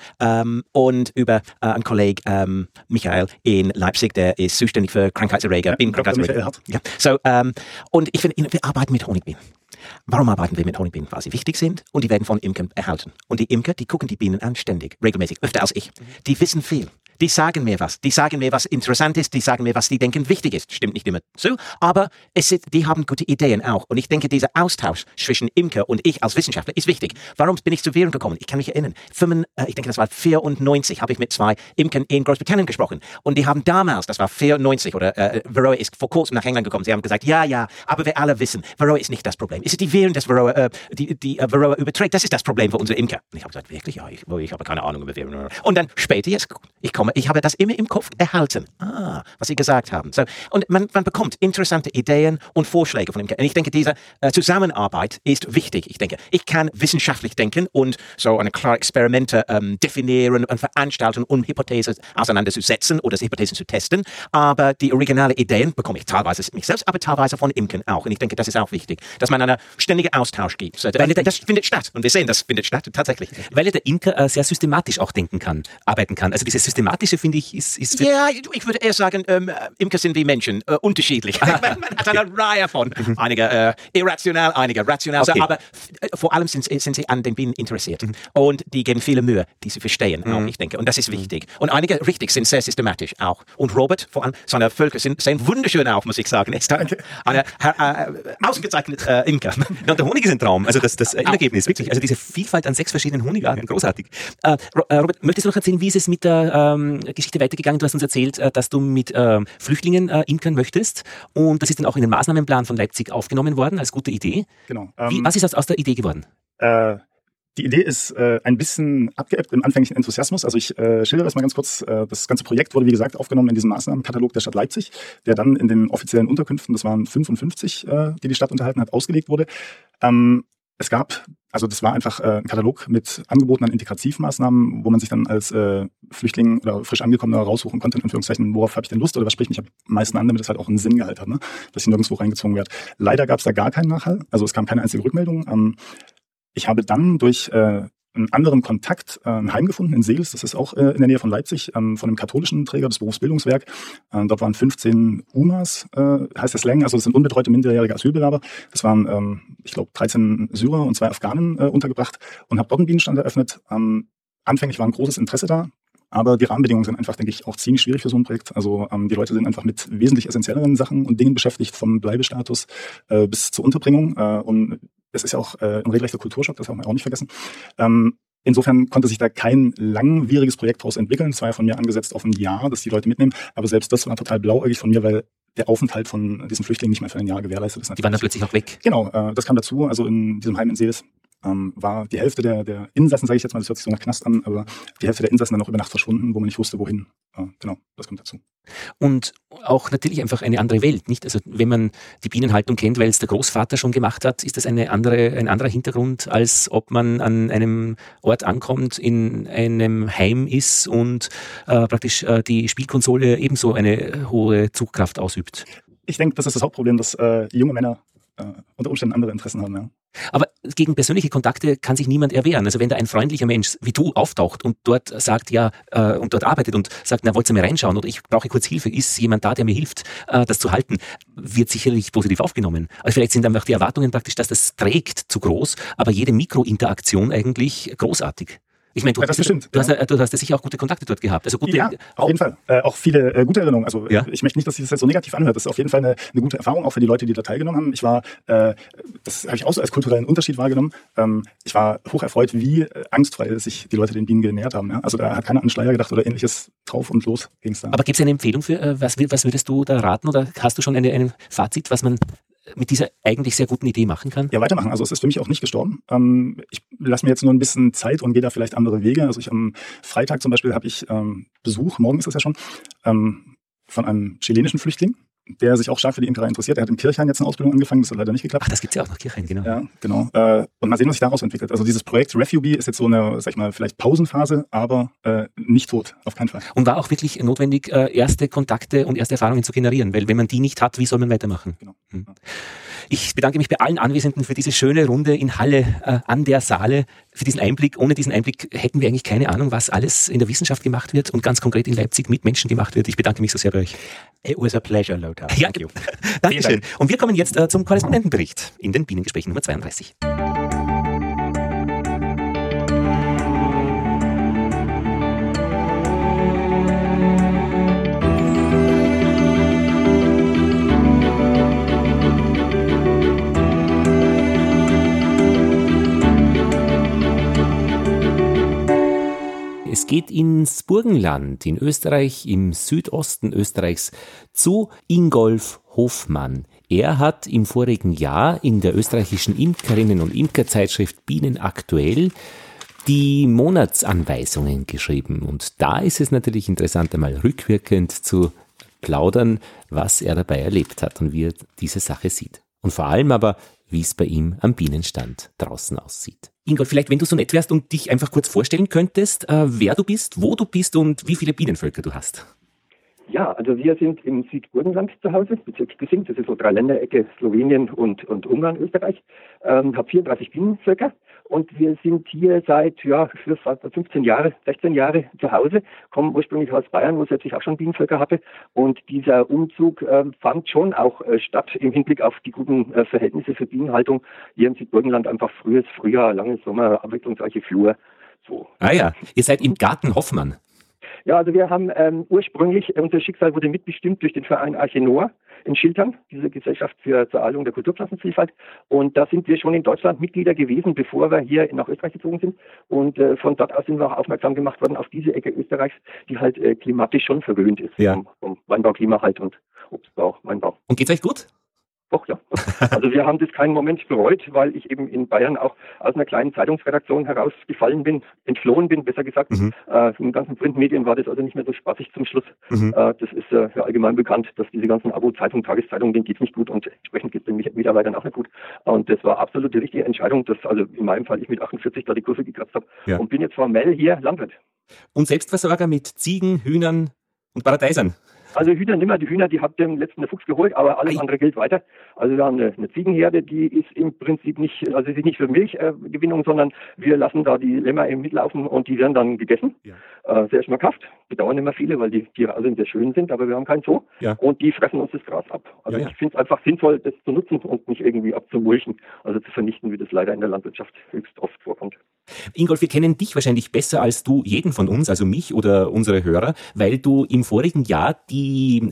und über einen Kollegen Michael in Leipzig, der ist zuständig für Krankheitserreger. Ja. So, und ich finde, wir arbeiten mit Honigbienen. Warum arbeiten wir mit Honigbienen? Weil sie wichtig sind und die werden von Imkern erhalten. Und die Imker, die gucken die Bienen an, ständig, regelmäßig, öfter als ich. Die wissen viel. Die sagen mir was. Die sagen mir, was interessant ist. Die sagen mir, was die denken wichtig ist. Stimmt nicht immer so, aber die haben gute Ideen auch. Und ich denke, dieser Austausch zwischen Imker und ich als Wissenschaftler ist wichtig. Warum bin ich zu Viren gekommen? Ich kann mich erinnern. Ich denke, das war 94, habe ich mit 2 Imkern in Großbritannien gesprochen. Und die haben damals, das war 94, oder Varroa ist vor kurzem nach England gekommen. Sie haben gesagt, ja, aber wir alle wissen, Varroa ist nicht das Problem. Es ist die Viren, das Varroa, die Varroa überträgt. Das ist das Problem für unsere Imker. Und ich habe gesagt, wirklich? Ja, ich habe keine Ahnung über Viren. Und dann später, ich habe das immer im Kopf erhalten, was Sie gesagt haben. So, und man bekommt interessante Ideen und Vorschläge von ihm. Und ich denke, diese Zusammenarbeit ist wichtig. Ich denke, ich kann wissenschaftlich denken und so eine klare Experimente definieren und veranstalten, um Hypothesen auseinanderzusetzen oder Hypothesen zu testen. Aber die originalen Ideen bekomme ich teilweise mich selbst, aber teilweise von Imkern auch. Und ich denke, das ist auch wichtig, dass man einen ständigen Austausch gibt. So, das findet statt. Und wir sehen, das findet statt, tatsächlich. Weil der Imker sehr systematisch auch arbeiten kann. Also diese systematische Pragmatische, finde ich, ist Ja, ich würde eher sagen, Imker sind wie Menschen, unterschiedlich. Man hat eine Reihe von, einige irrational, einige rational, Okay. aber vor allem sind sie an den Bienen interessiert. Und die geben viele Mühe, die sie verstehen auch, ich denke. Und das ist wichtig. Und einige, richtig, sind sehr systematisch auch. Und Robert, vor allem, seine Völker sehen wunderschön auch, muss ich sagen. Er ist eine ausgezeichnete Imker. Ja, und der Honig ist ein Traum. Also das Endergebnis, wirklich. Also diese Vielfalt an 6 verschiedenen Honigarten, großartig. Robert, möchtest du noch erzählen, wie ist es mit der Geschichte weitergegangen? Du hast uns erzählt, dass du mit Flüchtlingen imkern möchtest. Und das ist dann auch in den Maßnahmenplan von Leipzig aufgenommen worden, als gute Idee. Genau. Was ist aus der Idee geworden? Die Idee ist ein bisschen abgeebbt im anfänglichen Enthusiasmus. Also ich schildere das mal ganz kurz. Das ganze Projekt wurde, wie gesagt, aufgenommen in diesem Maßnahmenkatalog der Stadt Leipzig, der dann in den offiziellen Unterkünften, das waren 55, die Stadt unterhalten hat, ausgelegt wurde. Es gab, also das war einfach ein Katalog mit Angeboten an Integrativmaßnahmen, wo man sich dann als Flüchtling oder frisch Angekommener raussuchen konnte, in Anführungszeichen, worauf habe ich denn Lust oder was spricht mich am meisten an, damit es halt auch einen Sinngehalt hat, ne? Dass ich nirgendwo reingezogen werde. Leider gab es da gar keinen Nachhall, also es kam keine einzige Rückmeldung. Ich habe dann durch einen anderen Kontakt ein Heim gefunden in Seels, das ist auch in der Nähe von Leipzig, von einem katholischen Träger, das Berufsbildungswerk. Dort waren 15 UMAs, heißt das Slang, also das sind unbetreute minderjährige Asylbewerber. Das waren, ich glaube, 13 Syrer und 2 Afghanen untergebracht und habe dort einen Bienenstand eröffnet. Anfänglich war ein großes Interesse da. Aber die Rahmenbedingungen sind einfach, denke ich, auch ziemlich schwierig für so ein Projekt. Also die Leute sind einfach mit wesentlich essentielleren Sachen und Dingen beschäftigt, vom Bleibestatus bis zur Unterbringung. Und es ist ja auch ein regelrechter Kulturschock, das haben wir auch nicht vergessen. Insofern konnte sich da kein langwieriges Projekt daraus entwickeln. Es war ja von mir angesetzt auf ein Jahr, dass die Leute mitnehmen. Aber selbst das war total blauäugig von mir, weil der Aufenthalt von diesen Flüchtlingen nicht mehr für ein Jahr gewährleistet ist. Die waren dann plötzlich auch weg. Genau, das kam dazu. Also in diesem Heim in Seels war die Hälfte der Insassen, sage ich jetzt mal, das hört sich so nach Knast an, aber die Hälfte der Insassen dann noch über Nacht verschwunden, wo man nicht wusste, wohin. Genau, das kommt dazu. Und auch natürlich einfach eine andere Welt, nicht? Also wenn man die Bienenhaltung kennt, weil es der Großvater schon gemacht hat, ist das ein anderer Hintergrund, als ob man an einem Ort ankommt, in einem Heim ist und praktisch die Spielkonsole ebenso eine hohe Zugkraft ausübt. Ich denke, das ist das Hauptproblem, dass junge Männer unter Umständen andere Interessen haben, ja. Aber gegen persönliche Kontakte kann sich niemand erwehren. Also wenn da ein freundlicher Mensch wie du auftaucht und dort sagt, und dort arbeitet und sagt, na, wollt ihr mal reinschauen oder ich brauche kurz Hilfe, ist jemand da, der mir hilft, das zu halten, wird sicherlich positiv aufgenommen. Also vielleicht sind einfach die Erwartungen praktisch, dass das trägt, zu groß, aber jede Mikrointeraktion eigentlich großartig. Ich meine, du hast ja sicher auch gute Kontakte dort gehabt. Also gute, ja, auf jeden Fall. Auch viele gute Erinnerungen. Also ich möchte nicht, dass sich das jetzt so negativ anhört. Das ist auf jeden Fall eine gute Erfahrung, auch für die Leute, die da teilgenommen haben. Ich war, das habe ich auch so als kulturellen Unterschied wahrgenommen. Ich war hoch erfreut, wie angstfrei sich die Leute den Bienen genähert haben. Ja? Also da hat keiner an den Schleier gedacht oder ähnliches, drauf und los ging's da. Aber gibt es eine Empfehlung für, was würdest du da raten oder hast du schon ein Fazit, was man mit dieser eigentlich sehr guten Idee machen kann? Ja, weitermachen. Also es ist für mich auch nicht gestorben. Ich lasse mir jetzt nur ein bisschen Zeit und gehe da vielleicht andere Wege. Also am Freitag zum Beispiel habe ich Besuch, morgen ist das ja schon, von einem chilenischen Flüchtling, der sich auch stark für die Imkerei interessiert. Er hat in Kirchhain jetzt eine Ausbildung angefangen, das hat leider nicht geklappt. Ach, das gibt's ja auch noch, Kirchhain, genau. Ja, genau. Und mal sehen, was sich daraus entwickelt. Also dieses Projekt Refugee ist jetzt so eine, sag ich mal, vielleicht Pausenphase, aber nicht tot, auf keinen Fall. Und war auch wirklich notwendig, erste Kontakte und erste Erfahrungen zu generieren, weil wenn man die nicht hat, wie soll man weitermachen? Genau. Ich bedanke mich bei allen Anwesenden für diese schöne Runde in Halle an der Saale, für diesen Einblick. Ohne diesen Einblick hätten wir eigentlich keine Ahnung, was alles in der Wissenschaft gemacht wird und ganz konkret in Leipzig mit Menschen gemacht wird. Ich bedanke mich so sehr bei euch. It was a pleasure, Lothar. Ja, Dankeschön. Und wir kommen jetzt zum Korrespondentenbericht in den Bienengesprächen Nummer 32. Es geht ins Burgenland in Österreich, im Südosten Österreichs, zu Ingolf Hofmann. Er hat im vorigen Jahr in der österreichischen Imkerinnen- und Imkerzeitschrift Bienen aktuell die Monatsanweisungen geschrieben. Und da ist es natürlich interessant, einmal rückwirkend zu plaudern, was er dabei erlebt hat und wie er diese Sache sieht. Und vor allem aber, wie es bei ihm am Bienenstand draußen aussieht. Ingolf, vielleicht, wenn du so nett wärst und dich einfach kurz vorstellen könntest, wer du bist, wo du bist und wie viele Bienenvölker du hast. Ja, also wir sind im Südburgenland zu Hause, Bezirk Bissing, das ist so Dreiländerecke, Slowenien und Ungarn, Österreich. Habe 34 Bienenvölker und wir sind hier seit 15 Jahre, 16 Jahre zu Hause, kommen ursprünglich aus Bayern, wo es selbst auch schon Bienenvölker hatte, und dieser Umzug fand schon auch statt im Hinblick auf die guten Verhältnisse für Bienenhaltung hier im Südburgenland, einfach frühes Frühjahr, langes Sommer, abwechslungsreiche Flur. So. Ah ja, ihr seid im Garten Hoffmann. Ja, also wir haben ursprünglich, unser Schicksal wurde mitbestimmt durch den Verein Arche Noah in Schiltern, diese Gesellschaft zur Erhaltung der Kulturpflanzenvielfalt. Und da sind wir schon in Deutschland Mitglieder gewesen, bevor wir hier nach Österreich gezogen sind. Und von dort aus sind wir auch aufmerksam gemacht worden auf diese Ecke Österreichs, die halt klimatisch schon verwöhnt ist. Ja. Vom Weinbauklima halt und Obstbau, Weinbau. Und geht's euch gut? Doch, ja. Also wir haben das keinen Moment bereut, weil ich eben in Bayern auch aus einer kleinen Zeitungsredaktion entflohen bin, besser gesagt. In den ganzen Printmedien war das also nicht mehr so spaßig zum Schluss. Das ist allgemein bekannt, dass diese ganzen Abo-Zeitungen, Tageszeitungen, denen geht's nicht gut und entsprechend geht's den Mitarbeitern auch nicht gut. Und das war absolut die richtige Entscheidung, dass also in meinem Fall ich mit 48 da die Kurve gekratzt habe und bin jetzt formell hier Landwirt. Und Selbstversorger mit Ziegen, Hühnern und Paradeisern? Also Hühner nimmer, die Hühner, die hat dem letzten der Fuchs geholt, aber alles andere gilt weiter. Also wir haben eine Ziegenherde, die ist im Prinzip nicht für Milchgewinnung, sondern wir lassen da die Lämmer eben mitlaufen und die werden dann gegessen. Ja. Sehr schmackhaft, bedauern immer viele, weil die Tiere alle sehr schön sind, aber wir haben keinen Zoo. Ja. Und die fressen uns das Gras ab. Also ich finde es einfach sinnvoll, das zu nutzen und nicht irgendwie abzumulchen, also zu vernichten, wie das leider in der Landwirtschaft höchst oft vorkommt. Ingolf, wir kennen dich wahrscheinlich besser als du jeden von uns, also mich oder unsere Hörer, weil du im vorigen Jahr die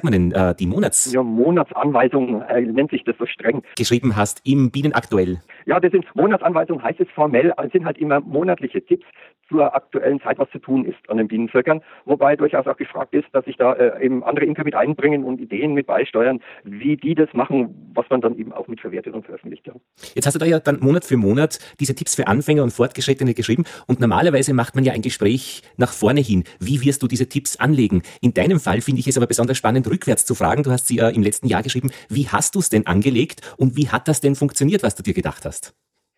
Monatsanweisung, nennt sich das so streng, geschrieben hast im Bienen aktuell. Ja, das sind Monatsanweisungen, heißt es formell, sind halt immer monatliche Tipps zur aktuellen Zeit, was zu tun ist an den Bienenvölkern, wobei durchaus auch gefragt ist, dass sich da eben andere Imker mit einbringen und Ideen mit beisteuern, wie die das machen, was man dann eben auch mit verwertet und veröffentlicht. Ja. Jetzt hast du da ja dann Monat für Monat diese Tipps für Anfänger und Fortgeschrittene geschrieben und normalerweise macht man ja ein Gespräch nach vorne hin. Wie wirst du diese Tipps anlegen? In deinem Fall finde ich es aber besonders spannend, rückwärts zu fragen. Du hast sie ja im letzten Jahr geschrieben. Wie hast du es denn angelegt und wie hat das denn funktioniert, was du dir gedacht hast?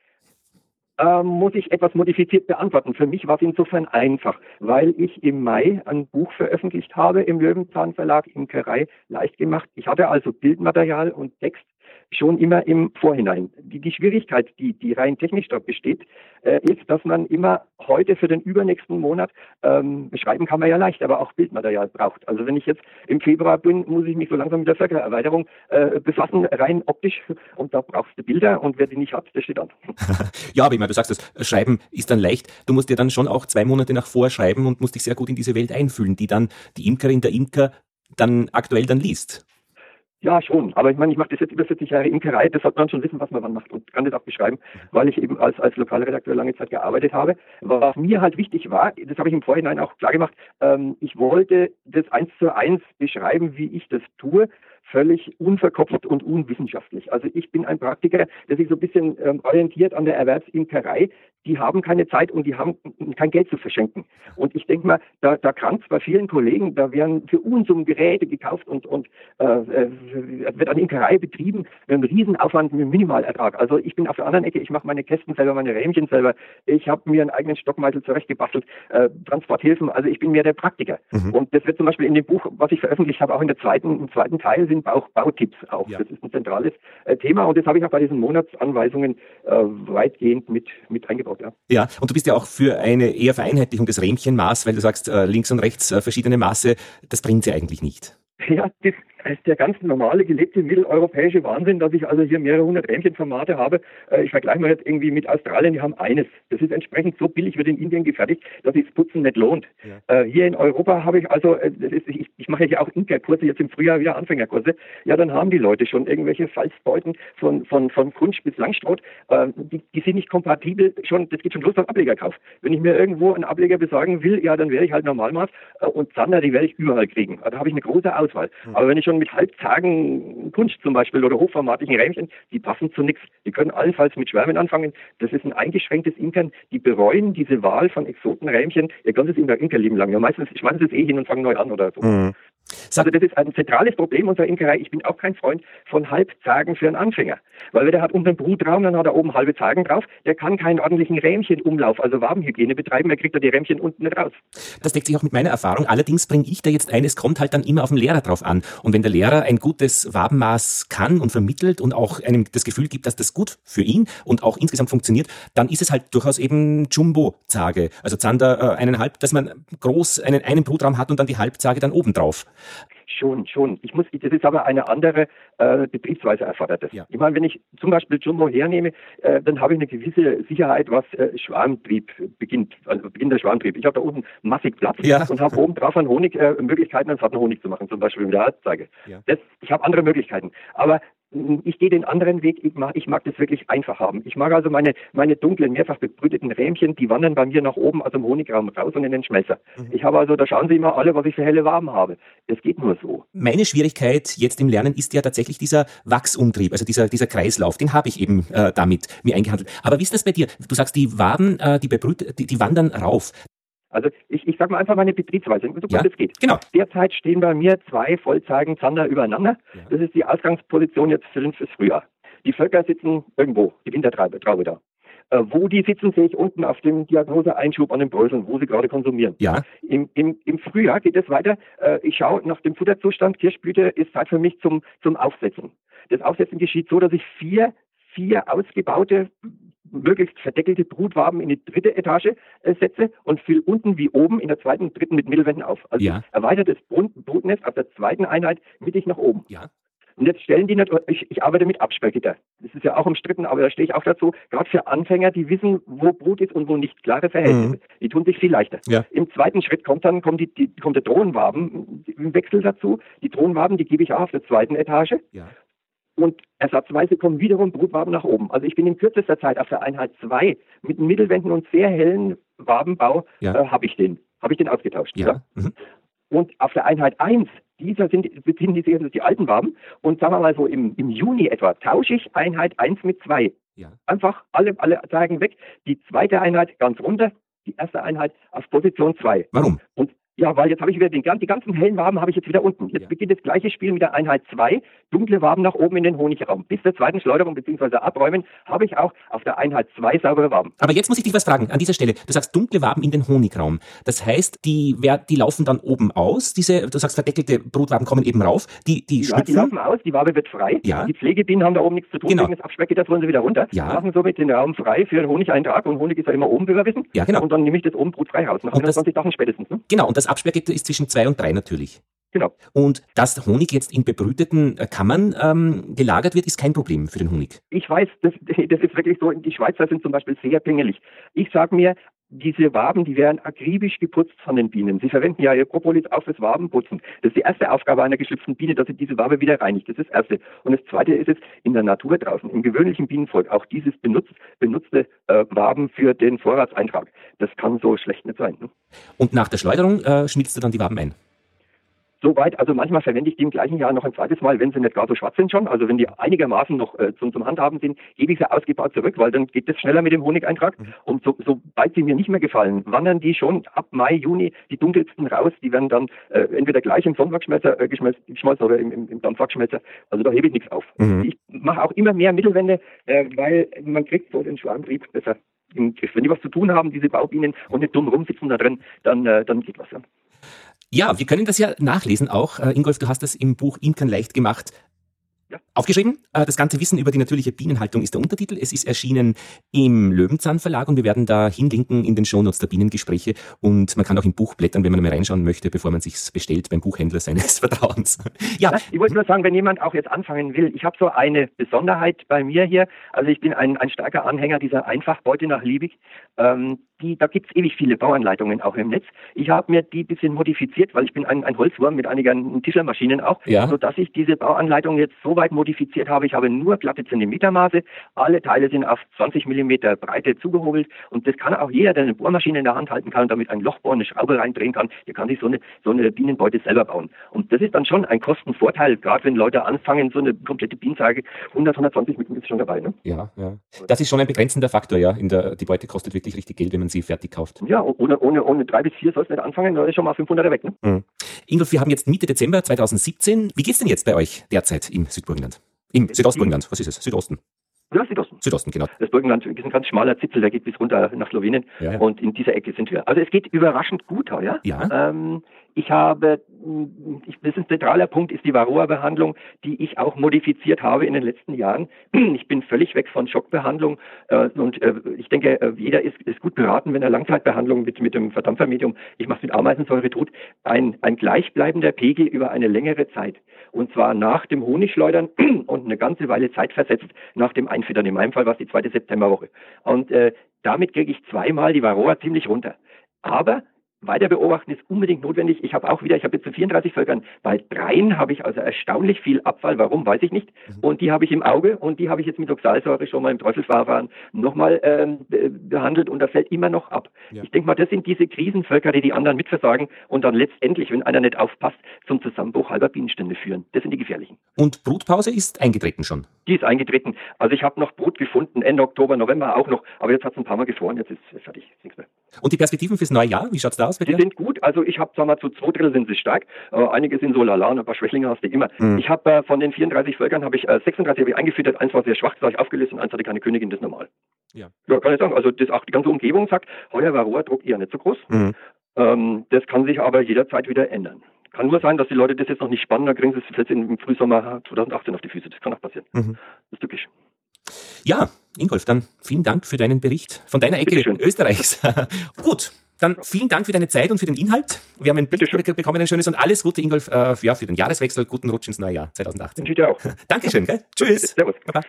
Muss ich etwas modifiziert beantworten. Für mich war es insofern einfach, weil ich im Mai ein Buch veröffentlicht habe im Löwenzahn Verlag, Imkerei leicht gemacht. Ich hatte also Bildmaterial und Text schon immer im Vorhinein. Die Schwierigkeit, die rein technisch dort besteht, ist, dass man immer heute für den übernächsten Monat, schreiben kann man ja leicht, aber auch Bildmaterial braucht. Also wenn ich jetzt im Februar bin, muss ich mich so langsam mit der Völkererweiterung befassen, rein optisch, und da brauchst du Bilder und wer die nicht hat, der steht an. Ja, aber ich meine, du sagst das, Schreiben ist dann leicht. Du musst dir dann schon auch 2 Monate nach vorschreiben und musst dich sehr gut in diese Welt einfühlen, die dann die Imkerin, der Imker dann aktuell dann liest. Ja, schon. Aber ich meine, ich mache das jetzt über 40 Jahre Imkerei. Das sollte man schon wissen, was man wann macht und kann das auch beschreiben, weil ich eben als Lokalredakteur lange Zeit gearbeitet habe. Was mir halt wichtig war, das habe ich im Vorhinein auch klar gemacht, ich wollte das 1:1 beschreiben, wie ich das tue, völlig unverkopft und unwissenschaftlich. Also ich bin ein Praktiker, der sich so ein bisschen orientiert an der Erwerbsimkerei. Die haben keine Zeit und die haben kein Geld zu verschenken. Und ich denke mal, da krankt bei vielen Kollegen, da werden für Unsummen Geräte gekauft und wird eine Imkerei betrieben mit einem Riesenaufwand, mit einem Minimalertrag. Also ich bin auf der anderen Ecke, ich mache meine Kästen selber, meine Rähmchen selber. Ich habe mir einen eigenen Stockmeißel zurechtgebastelt, Transporthilfen. Also ich bin mehr der Praktiker. Und das wird zum Beispiel in dem Buch, was ich veröffentlicht habe, auch im zweiten Teil sind auch Bautipps auch. Ja. Das ist ein zentrales Thema und das habe ich auch bei diesen Monatsanweisungen weitgehend mit eingebaut. Ja. Ja, und du bist ja auch für eine eher Vereinheitlichung des Rähmchenmaß, weil du sagst, links und rechts verschiedene Maße, das bringt sie eigentlich nicht. Ja, das ist der ganz normale, gelebte mitteleuropäische Wahnsinn, dass ich also hier mehrere hundert Rähmchenformate habe. Ich vergleiche mal jetzt irgendwie mit Australien, die haben eines. Das ist entsprechend so billig, wird in Indien gefertigt, dass sich das Putzen nicht lohnt. Ja. Hier in Europa habe ich also, ich mache ja auch Imkerkurse, jetzt im Frühjahr wieder Anfängerkurse. Ja, dann haben die Leute schon irgendwelche Falzbeuten von Kunsch bis Langstroth. Die sind nicht kompatibel, das geht schon los beim Ablegerkauf. Wenn ich mir irgendwo einen Ableger besorgen will, ja, dann werde ich halt Normalmaß und Zander, die werde ich überall kriegen. Da habe ich eine große Auswahl. Aber wenn ich schon mit halbzagen Kunst zum Beispiel oder hochformatigen Rähmchen, die passen zu nichts. Die können allenfalls mit Schwärmen anfangen. Das ist ein eingeschränktes Imkern. Die bereuen diese Wahl von Exotenrähmchen ihr ganzes Imkerleben lang. Ja, meistens schmeißen sie es hin und fangen neu an oder so. Also das ist ein zentrales Problem unserer Imkerei. Ich bin auch kein Freund von Halbzagen für einen Anfänger. Weil der hat unseren Brutraum, dann hat er oben halbe Zagen drauf. Der kann keinen ordentlichen Rähmchenumlauf, also Wabenhygiene betreiben. Er kriegt da die Rähmchen unten nicht raus. Das deckt sich auch mit meiner Erfahrung. Allerdings bringe ich da jetzt ein, es kommt halt dann immer auf den Lehrer drauf an. Und wenn der Lehrer ein gutes Wabenmaß kann und vermittelt und auch einem das Gefühl gibt, dass das gut für ihn und auch insgesamt funktioniert, dann ist es halt durchaus eben Jumbo-Zage. Also Zander 1,5, dass man groß einen Brutraum hat und dann die Halbzage dann oben drauf. Schon. Das ist aber eine andere Betriebsweise erfordert das. Ja. Ich meine, wenn ich zum Beispiel Jumbo hernehme, dann habe ich eine gewisse Sicherheit, was Schwarmtrieb beginnt, also Beginn der Schwarmtrieb. Ich habe da unten massig Platz und habe oben drauf an Honig Möglichkeiten, einen satten Honig zu machen, zum Beispiel mit der Halbzeige. Ja. Ich habe andere Möglichkeiten. Aber ich gehe den anderen Weg, ich mag das wirklich einfach haben. Ich mag also meine dunklen, mehrfach bebrüteten Rähmchen, die wandern bei mir nach oben aus dem Honigraum raus und in den Schmelzer. Ich habe also, da schauen Sie immer alle, was ich für helle Waben habe. Das geht nur so. Meine Schwierigkeit jetzt im Lernen ist ja tatsächlich dieser Wachsumtrieb, also dieser Kreislauf, den habe ich eben damit mir eingehandelt. Aber wie ist das bei dir? Du sagst, die Waben, die wandern rauf. Also ich sage mal einfach meine Betriebsweise, so gut es geht. Genau. Derzeit stehen bei mir 2 Vollzagen-Zander übereinander. Ja. Das ist die Ausgangsposition jetzt fürs Frühjahr. Die Völker sitzen irgendwo, die Wintertraube da. Wo die sitzen, sehe ich unten auf dem Diagnoseeinschub an den Bröseln, wo sie gerade konsumieren. Ja. Im Frühjahr geht es weiter. Ich schaue nach dem Futterzustand. Kirschblüte ist Zeit für mich zum Aufsetzen. Das Aufsetzen geschieht so, dass ich vier ausgebaute, möglichst verdeckelte Brutwaben in die 3. Etage setze und fülle unten wie oben in der 2. und 3. mit Mittelwänden auf. Also erweitertes Brutnest auf der 2. Einheit mittig nach oben. Ja. Und jetzt stellen die nicht, ich arbeite mit Absperrgitter. Das ist ja auch umstritten, aber da stehe ich auch dazu, gerade für Anfänger, die wissen, wo Brut ist und wo nicht, klare Verhältnisse. Die tun sich viel leichter. Ja. Im zweiten Schritt kommt der Drohnenwaben im Wechsel dazu. Die Drohnenwaben, die gebe ich auch auf der 2. Etage. Ja. Und ersatzweise kommen wiederum Brutwaben nach oben. Also ich bin in kürzester Zeit auf der Einheit 2 mit Mittelwänden und sehr hellen Wabenbau habe ich den ausgetauscht. Ja. Mhm. Und auf der Einheit 1, beziehen die sich also die alten Waben. Und sagen wir mal so im Juni etwa tausche ich Einheit 1 mit 2. Ja. Einfach alle Zagen weg. Die 2. Einheit ganz runter, die 1. Einheit auf Position 2. Warum? Und ja, weil jetzt habe ich wieder die ganzen hellen Waben habe ich jetzt wieder unten. Jetzt beginnt das gleiche Spiel mit der Einheit 2, dunkle Waben nach oben in den Honigraum. Bis zur 2. Schleuderung bzw. Abräumen habe ich auch auf der Einheit 2 saubere Waben. Aber jetzt muss ich dich was fragen, an dieser Stelle. Du sagst dunkle Waben in den Honigraum. Das heißt, die laufen dann oben aus, du sagst verdeckelte Brutwaben kommen eben rauf, die schlüpfen. Die laufen aus, die Wabe wird frei. Ja. Die Pflegebienen haben da oben nichts zu tun, wegen des Absperrgitters wollen sie wieder runter. Ja. Machen somit den Raum frei für den Honigeintrag und Honig ist ja immer oben, wie wir wissen. Ja, genau. Und dann nehme ich das oben brutfrei raus, nach 120 Tagen spätestens. Ne? Genau, und das Absperrgitter ist zwischen 2 und 3 natürlich. Genau. Und dass Honig jetzt in bebrüteten Kammern gelagert wird, ist kein Problem für den Honig. Ich weiß, das ist wirklich so, die Schweizer sind zum Beispiel sehr pingelig. Ich sage mir, diese Waben, die werden akribisch geputzt von den Bienen. Sie verwenden ja ihr Propolis auch fürs Wabenputzen. Das ist die erste Aufgabe einer geschlüpften Biene, dass sie diese Wabe wieder reinigt. Das ist das Erste. Und das Zweite ist es in der Natur draußen, im gewöhnlichen Bienenvolk, auch dieses benutzte Waben für den Vorratseintrag. Das kann so schlecht nicht sein. Ne? Und nach der Schleuderung schmilzt du dann die Waben ein? Soweit, also manchmal verwende ich die im gleichen Jahr noch ein zweites Mal, wenn sie nicht gar so schwarz sind schon. Also wenn die einigermaßen noch zum Handhaben sind, gebe ich sie ausgebaut zurück, weil dann geht das schneller mit dem Honigeintrag. Und sobald sie mir nicht mehr gefallen, wandern die schon ab Mai, Juni die dunkelsten raus. Die werden dann entweder gleich im Sonnenwachsschmelzer geschmolzen oder im Dampfwachsschmelzer. Also da hebe ich nichts auf. Ich mache auch immer mehr Mittelwände, weil man kriegt so den Schwarmtrieb besser im Griff. Wenn die was zu tun haben, diese Baubienen, und nicht dumm rumsitzen da drin, dann geht was. Ja, wir können das ja nachlesen auch. Ingolf, du hast das im Buch Imkern leicht gemacht aufgeschrieben. Das ganze Wissen über die natürliche Bienenhaltung ist der Untertitel. Es ist erschienen im Löwenzahn Verlag und wir werden da hinlinken in den Shownotes der Bienengespräche und man kann auch im Buch blättern, wenn man mal reinschauen möchte, bevor man sich's bestellt beim Buchhändler seines Vertrauens. Ja. Ich wollte nur sagen, wenn jemand auch jetzt anfangen will, ich habe so eine Besonderheit bei mir hier. Also ich bin ein starker Anhänger dieser Einfachbeute nach Liebig. Da gibt's ewig viele Bauanleitungen auch im Netz. Ich habe mir die ein bisschen modifiziert, weil ich bin ein Holzwurm mit einigen Tischlermaschinen auch, sodass ich diese Bauanleitung jetzt so weit modifiziert habe. Ich habe nur glatte Zentimetermaße. Alle Teile sind auf 20 Millimeter Breite zugehobelt und das kann auch jeder, der eine Bohrmaschine in der Hand halten kann und damit ein Loch bohren, eine Schraube reindrehen kann, der kann sich so eine Bienenbeute selber bauen. Und das ist dann schon ein Kostenvorteil, gerade wenn Leute anfangen, so eine komplette Bienenzage, 120 Minuten ist schon dabei. Ne? Ja. Das ist schon ein begrenzender Faktor, ja. Die Beute kostet wirklich richtig Geld, wenn man sie fertig kauft. Ja, ohne 3 bis 4 soll es nicht anfangen, da ist schon mal 500er weg. Ne? Ingolf, wir haben jetzt Mitte Dezember 2017. Wie geht's denn jetzt bei euch derzeit im Südburgenland? Im Südostburgenland, was ist es? Südosten? Ja, Südosten. Südosten, genau. Das Burgenland ist ein ganz schmaler Zipfel, der geht bis runter nach Slowenien. Ja. Und in dieser Ecke sind wir. Also es geht überraschend gut heuer. Ja. Das ist ein zentraler Punkt, ist die Varroa-Behandlung, die ich auch modifiziert habe in den letzten Jahren. Ich bin völlig weg von Schockbehandlung und ich denke, jeder ist gut beraten, wenn er Langzeitbehandlung mit dem Verdampfermedium, ich mache es mit Ameisensäure tut, ein gleichbleibender Pegel über eine längere Zeit. Und zwar nach dem Honigschleudern und eine ganze Weile Zeit versetzt nach dem Einfüttern. In meinem Fall war es die 2. Septemberwoche. Und damit kriege ich 2-mal die Varroa ziemlich runter. Aber weiter beobachten ist unbedingt notwendig. Ich habe jetzt zu 34 Völkern, bei 3 habe ich also erstaunlich viel Abfall. Warum, weiß ich nicht. Und die habe ich im Auge und die habe ich jetzt mit Oxalsäure schon mal im Teufelsverfahren nochmal behandelt und das fällt immer noch ab. Ja. Ich denke mal, das sind diese Krisenvölker, die anderen mitversagen und dann letztendlich, wenn einer nicht aufpasst, zum Zusammenbruch halber Bienenstände führen. Das sind die gefährlichen. Und Brutpause ist eingetreten schon? Die ist eingetreten. Also ich habe noch Brut gefunden, Ende Oktober, November auch noch, aber jetzt hat es ein paar Mal gefroren, jetzt ist es fertig, ist nichts mehr. Und die Perspektiven fürs neue Jahr, wie schaut's da aus bei dir? Die sind gut, also ich habe, sagen wir mal, zu 2/3 sind sie stark, einige sind so lala und ein paar Schwächlinge hast du immer. Ich habe von den 34 Völkern, 36 habe ich eingefüttert, 1 war sehr schwach, das habe ich aufgelöst und 1 hatte keine Königin, das ist normal. Ja, kann ich sagen, also das auch die ganze Umgebung sagt, heuer war Varroa-Druck eher nicht so groß, das kann sich aber jederzeit wieder ändern. Kann nur sein, dass die Leute das jetzt noch nicht spannen, dann kriegen sie es jetzt im Frühsommer 2018 auf die Füße, das kann auch passieren. Das ist typisch. Ja, Ingolf, dann vielen Dank für deinen Bericht von deiner Ecke Österreichs. Gut, dann vielen Dank für deine Zeit und für den Inhalt. Wir haben ein Bild bekommen, ein schönes und alles Gute, Ingolf, für den Jahreswechsel. Guten Rutsch ins neue Jahr 2018. Wünsche ich dir auch. Dankeschön, gell? Tschüss. Servus. Baba.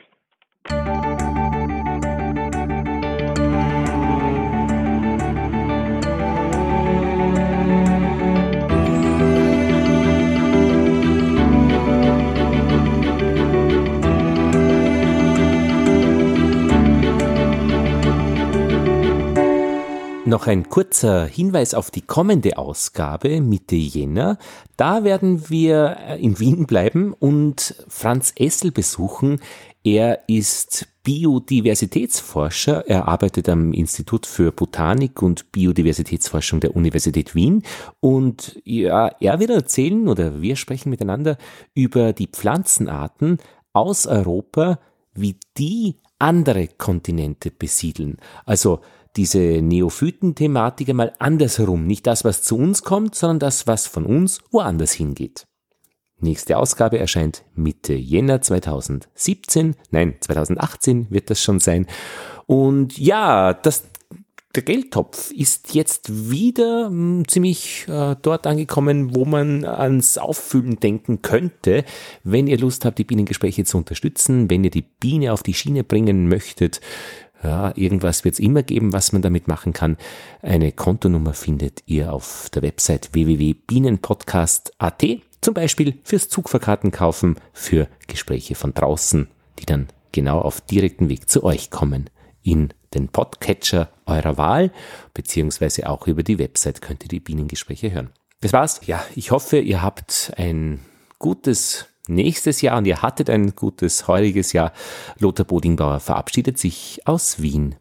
Noch ein kurzer Hinweis auf die kommende Ausgabe Mitte Jänner. Da werden wir in Wien bleiben und Franz Essl besuchen. Er ist Biodiversitätsforscher. Er arbeitet am Institut für Botanik und Biodiversitätsforschung der Universität Wien. Und ja, er wird erzählen, oder wir sprechen miteinander über die Pflanzenarten aus Europa, wie die andere Kontinente besiedeln. Also diese Neophyten-Thematik einmal andersherum. Nicht das, was zu uns kommt, sondern das, was von uns woanders hingeht. Nächste Ausgabe erscheint Mitte Jänner 2017. Nein, 2018 wird das schon sein. Und ja, der Geldtopf ist jetzt wieder ziemlich dort angekommen, wo man ans Auffüllen denken könnte. Wenn ihr Lust habt, die Bienengespräche zu unterstützen, wenn ihr die Biene auf die Schiene bringen möchtet, ja, irgendwas wird es immer geben, was man damit machen kann. Eine Kontonummer findet ihr auf der Website www.bienenpodcast.at, zum Beispiel fürs Zugfahrkarten kaufen, für Gespräche von draußen, die dann genau auf direkten Weg zu euch kommen. In den Podcatcher eurer Wahl, beziehungsweise auch über die Website könnt ihr die Bienengespräche hören. Das war's. Ja, ich hoffe, ihr habt ein gutes nächstes Jahr und ihr hattet ein gutes heuriges Jahr. Lothar Bodingbauer verabschiedet sich aus Wien.